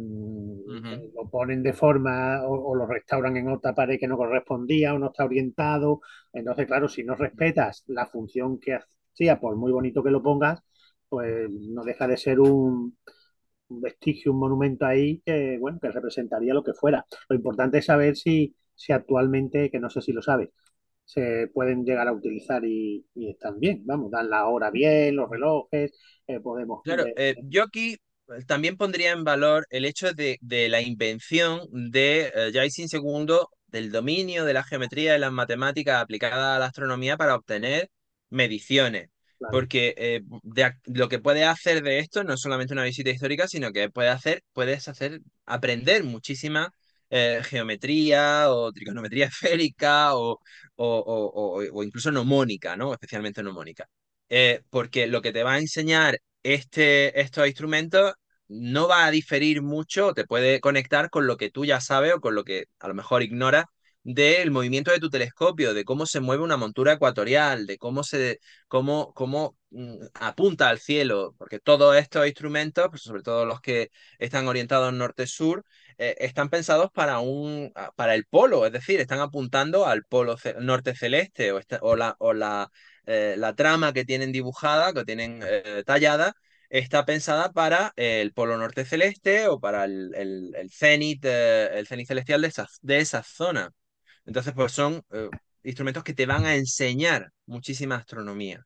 mm, ujú. lo ponen de forma o, o lo restauran en otra pared que no correspondía o no está orientado. Entonces, claro, si no respetas la función que hacía, por muy bonito que lo pongas, pues no deja de ser un, un vestigio, un monumento ahí que, bueno, que representaría lo que fuera. Lo importante es saber si, si actualmente, que no sé si lo sabes, se pueden llegar a utilizar y, y están bien. Vamos, dan la hora bien, los relojes, eh, podemos Claro, ver. eh, yo aquí eh, también pondría en valor el hecho de, de la invención de eh, Jaisin segundo del dominio de la geometría y las matemáticas aplicadas a la astronomía para obtener mediciones. Claro. Porque eh, de ac- lo que puedes hacer de esto no es solamente una visita histórica, sino que puedes hacer, puedes hacer aprender muchísima eh, geometría o trigonometría esférica o, o, o- o- o incluso nomónica, ¿no? Especialmente nomónica. Eh, porque lo que te va a enseñar este, estos instrumentos no va a diferir mucho, te puede conectar con lo que tú ya sabes o con lo que a lo mejor ignoras del movimiento de tu telescopio, de cómo se mueve una montura ecuatorial, de cómo se, cómo, cómo mm, apunta al cielo, porque todos estos instrumentos, pues sobre todo los que están orientados norte-sur, eh, están pensados para un, para el polo, es decir, están apuntando al polo ce- norte celeste o, esta- o la, o la eh, la trama que tienen dibujada, que tienen eh, tallada, está pensada para el polo norte celeste o para el, el, el cenit, eh, el cenit celestial de esa, de esa zona. Entonces, pues son eh, instrumentos que te van a enseñar muchísima astronomía.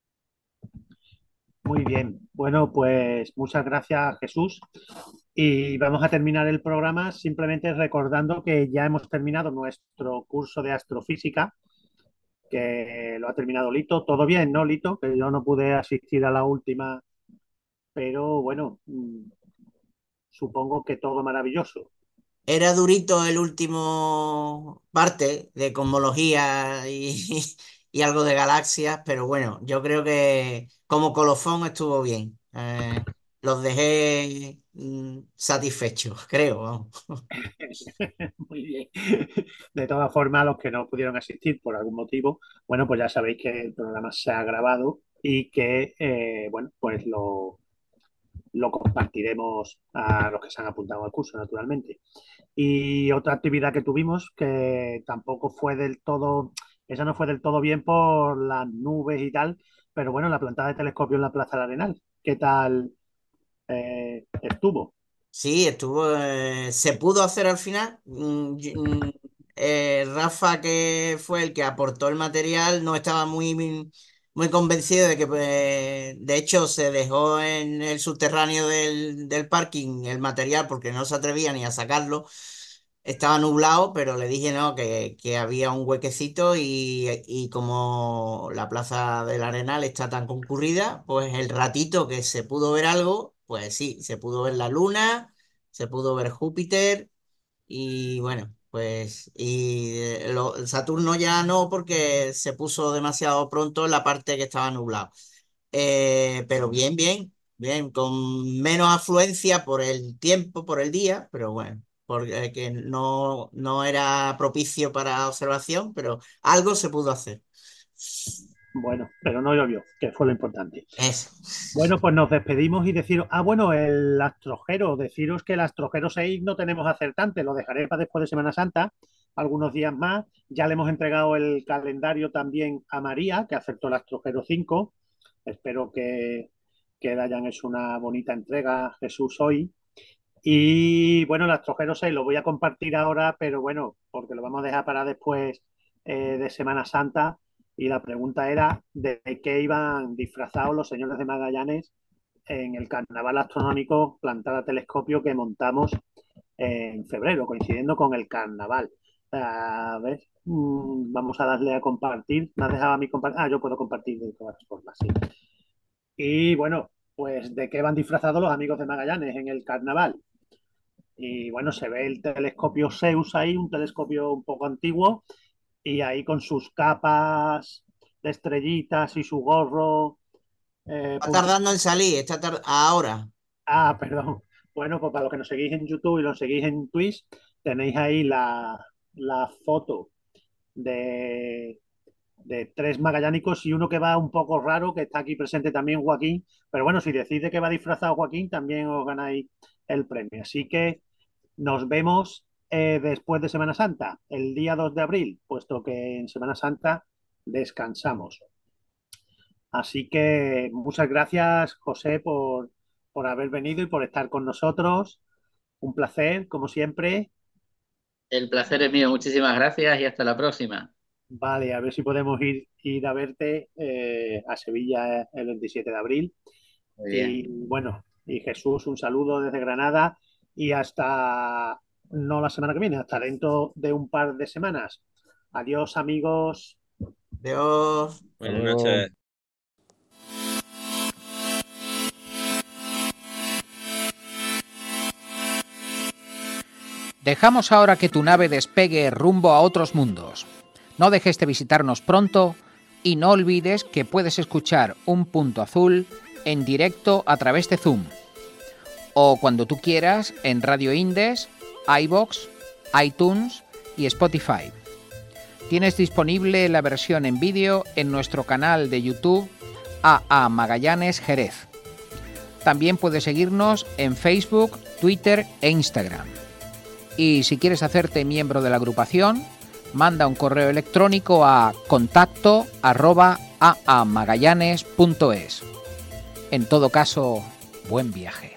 Muy bien. Bueno, pues muchas gracias, Jesús. Y vamos a terminar el programa simplemente recordando que ya hemos terminado nuestro curso de astrofísica, que lo ha terminado Lito. Todo bien, ¿no, Lito? Que yo no pude asistir a la última, pero bueno, mm, supongo que todo maravilloso. Era durito el último parte de cosmología y, y algo de galaxias, pero bueno, yo creo que como colofón estuvo bien. Eh, los dejé mm, satisfechos, creo. Vamos. Muy bien. De todas formas, los que no pudieron asistir por algún motivo, bueno, pues ya sabéis que el programa se ha grabado y que, eh, bueno, pues lo, lo compartiremos a los que se han apuntado al curso, naturalmente. Y otra actividad que tuvimos, que tampoco fue del todo, esa no fue del todo bien por las nubes y tal, pero bueno, la plantada de telescopio en la Plaza del Arenal, ¿qué tal eh, estuvo? Sí, estuvo, eh, se pudo hacer al final. Mm, y- mm, eh, Rafa, que fue el que aportó el material, no estaba muy, muy convencido de que, pues, de hecho, se dejó en el subterráneo del, del parking el material porque no se atrevía ni a sacarlo. Estaba nublado, pero le dije no, que, que había un huequecito y, y como la Plaza del Arenal está tan concurrida, pues el ratito que se pudo ver algo, pues sí, se pudo ver la luna, se pudo ver Júpiter y bueno, pues y eh, lo- Saturno ya no porque se puso demasiado pronto en la parte que estaba nublado. Eh, pero bien, bien, bien, con menos afluencia por el tiempo, por el día, pero bueno, porque que no, no era propicio para observación, pero algo se pudo hacer. Bueno, pero no llovió, que fue lo importante. Eso. Bueno, pues nos despedimos y deciros, ah, bueno, el astrojero, deciros que el astrojero seis no tenemos acertante, lo dejaré para después de Semana Santa, algunos días más. Ya le hemos entregado el calendario también a María, que acertó el astrojero cinco. Espero que, que le hayan hecho una bonita entrega, Jesús, hoy. Y bueno, el astrojero seis lo voy a compartir ahora, pero bueno, porque lo vamos a dejar para después eh, de Semana Santa. Y la pregunta era de qué iban disfrazados los señores de Magallanes en el carnaval astronómico Plantada Telescopio que montamos en febrero, coincidiendo con el carnaval. A ver, mm, vamos a darle a compartir. ¿Me has dejado a mí compartir? Ah, yo puedo compartir de todas formas, sí. Y bueno, pues de qué van disfrazados los amigos de Magallanes en el carnaval. Y bueno, se ve el telescopio Zeus ahí, un telescopio un poco antiguo, y ahí con sus capas de estrellitas y su gorro. Eh, Está punti- tardando en salir, está tar- ahora. ah, perdón. Bueno, pues para los que nos seguís en YouTube y los seguís en Twitch, tenéis ahí la, la foto de, de tres magallánicos y uno que va un poco raro, que está aquí presente también Joaquín. Pero bueno, si decide que va disfrazado Joaquín, también os ganáis el premio. Así que nos vemos eh, después de Semana Santa, el día dos de abril, puesto que en Semana Santa descansamos. Así que muchas gracias, José, por, por haber venido y por estar con nosotros. Un placer, como siempre. El placer es mío, muchísimas gracias y hasta la próxima. Vale, a ver si podemos ir, ir a verte eh, a Sevilla el veintisiete de abril. Muy bien. Y bueno, y Jesús, un saludo desde Granada y hasta, no la semana que viene, hasta dentro de un par de semanas. Adiós, amigos. Dios. Hasta Buenas luego. noches. Dejamos ahora que tu nave despegue rumbo a otros mundos. No dejes de visitarnos pronto y no olvides que puedes escuchar Un Punto Azul en directo a través de Zoom o cuando tú quieras en Radio Indes, iVoox, iTunes y Spotify. Tienes disponible la versión en vídeo en nuestro canal de YouTube A A Magallanes Jerez. También puedes seguirnos en Facebook, Twitter e Instagram. Y si quieres hacerte miembro de la agrupación, manda un correo electrónico a contacto arroba aamagallanes punto es. En todo caso, buen viaje.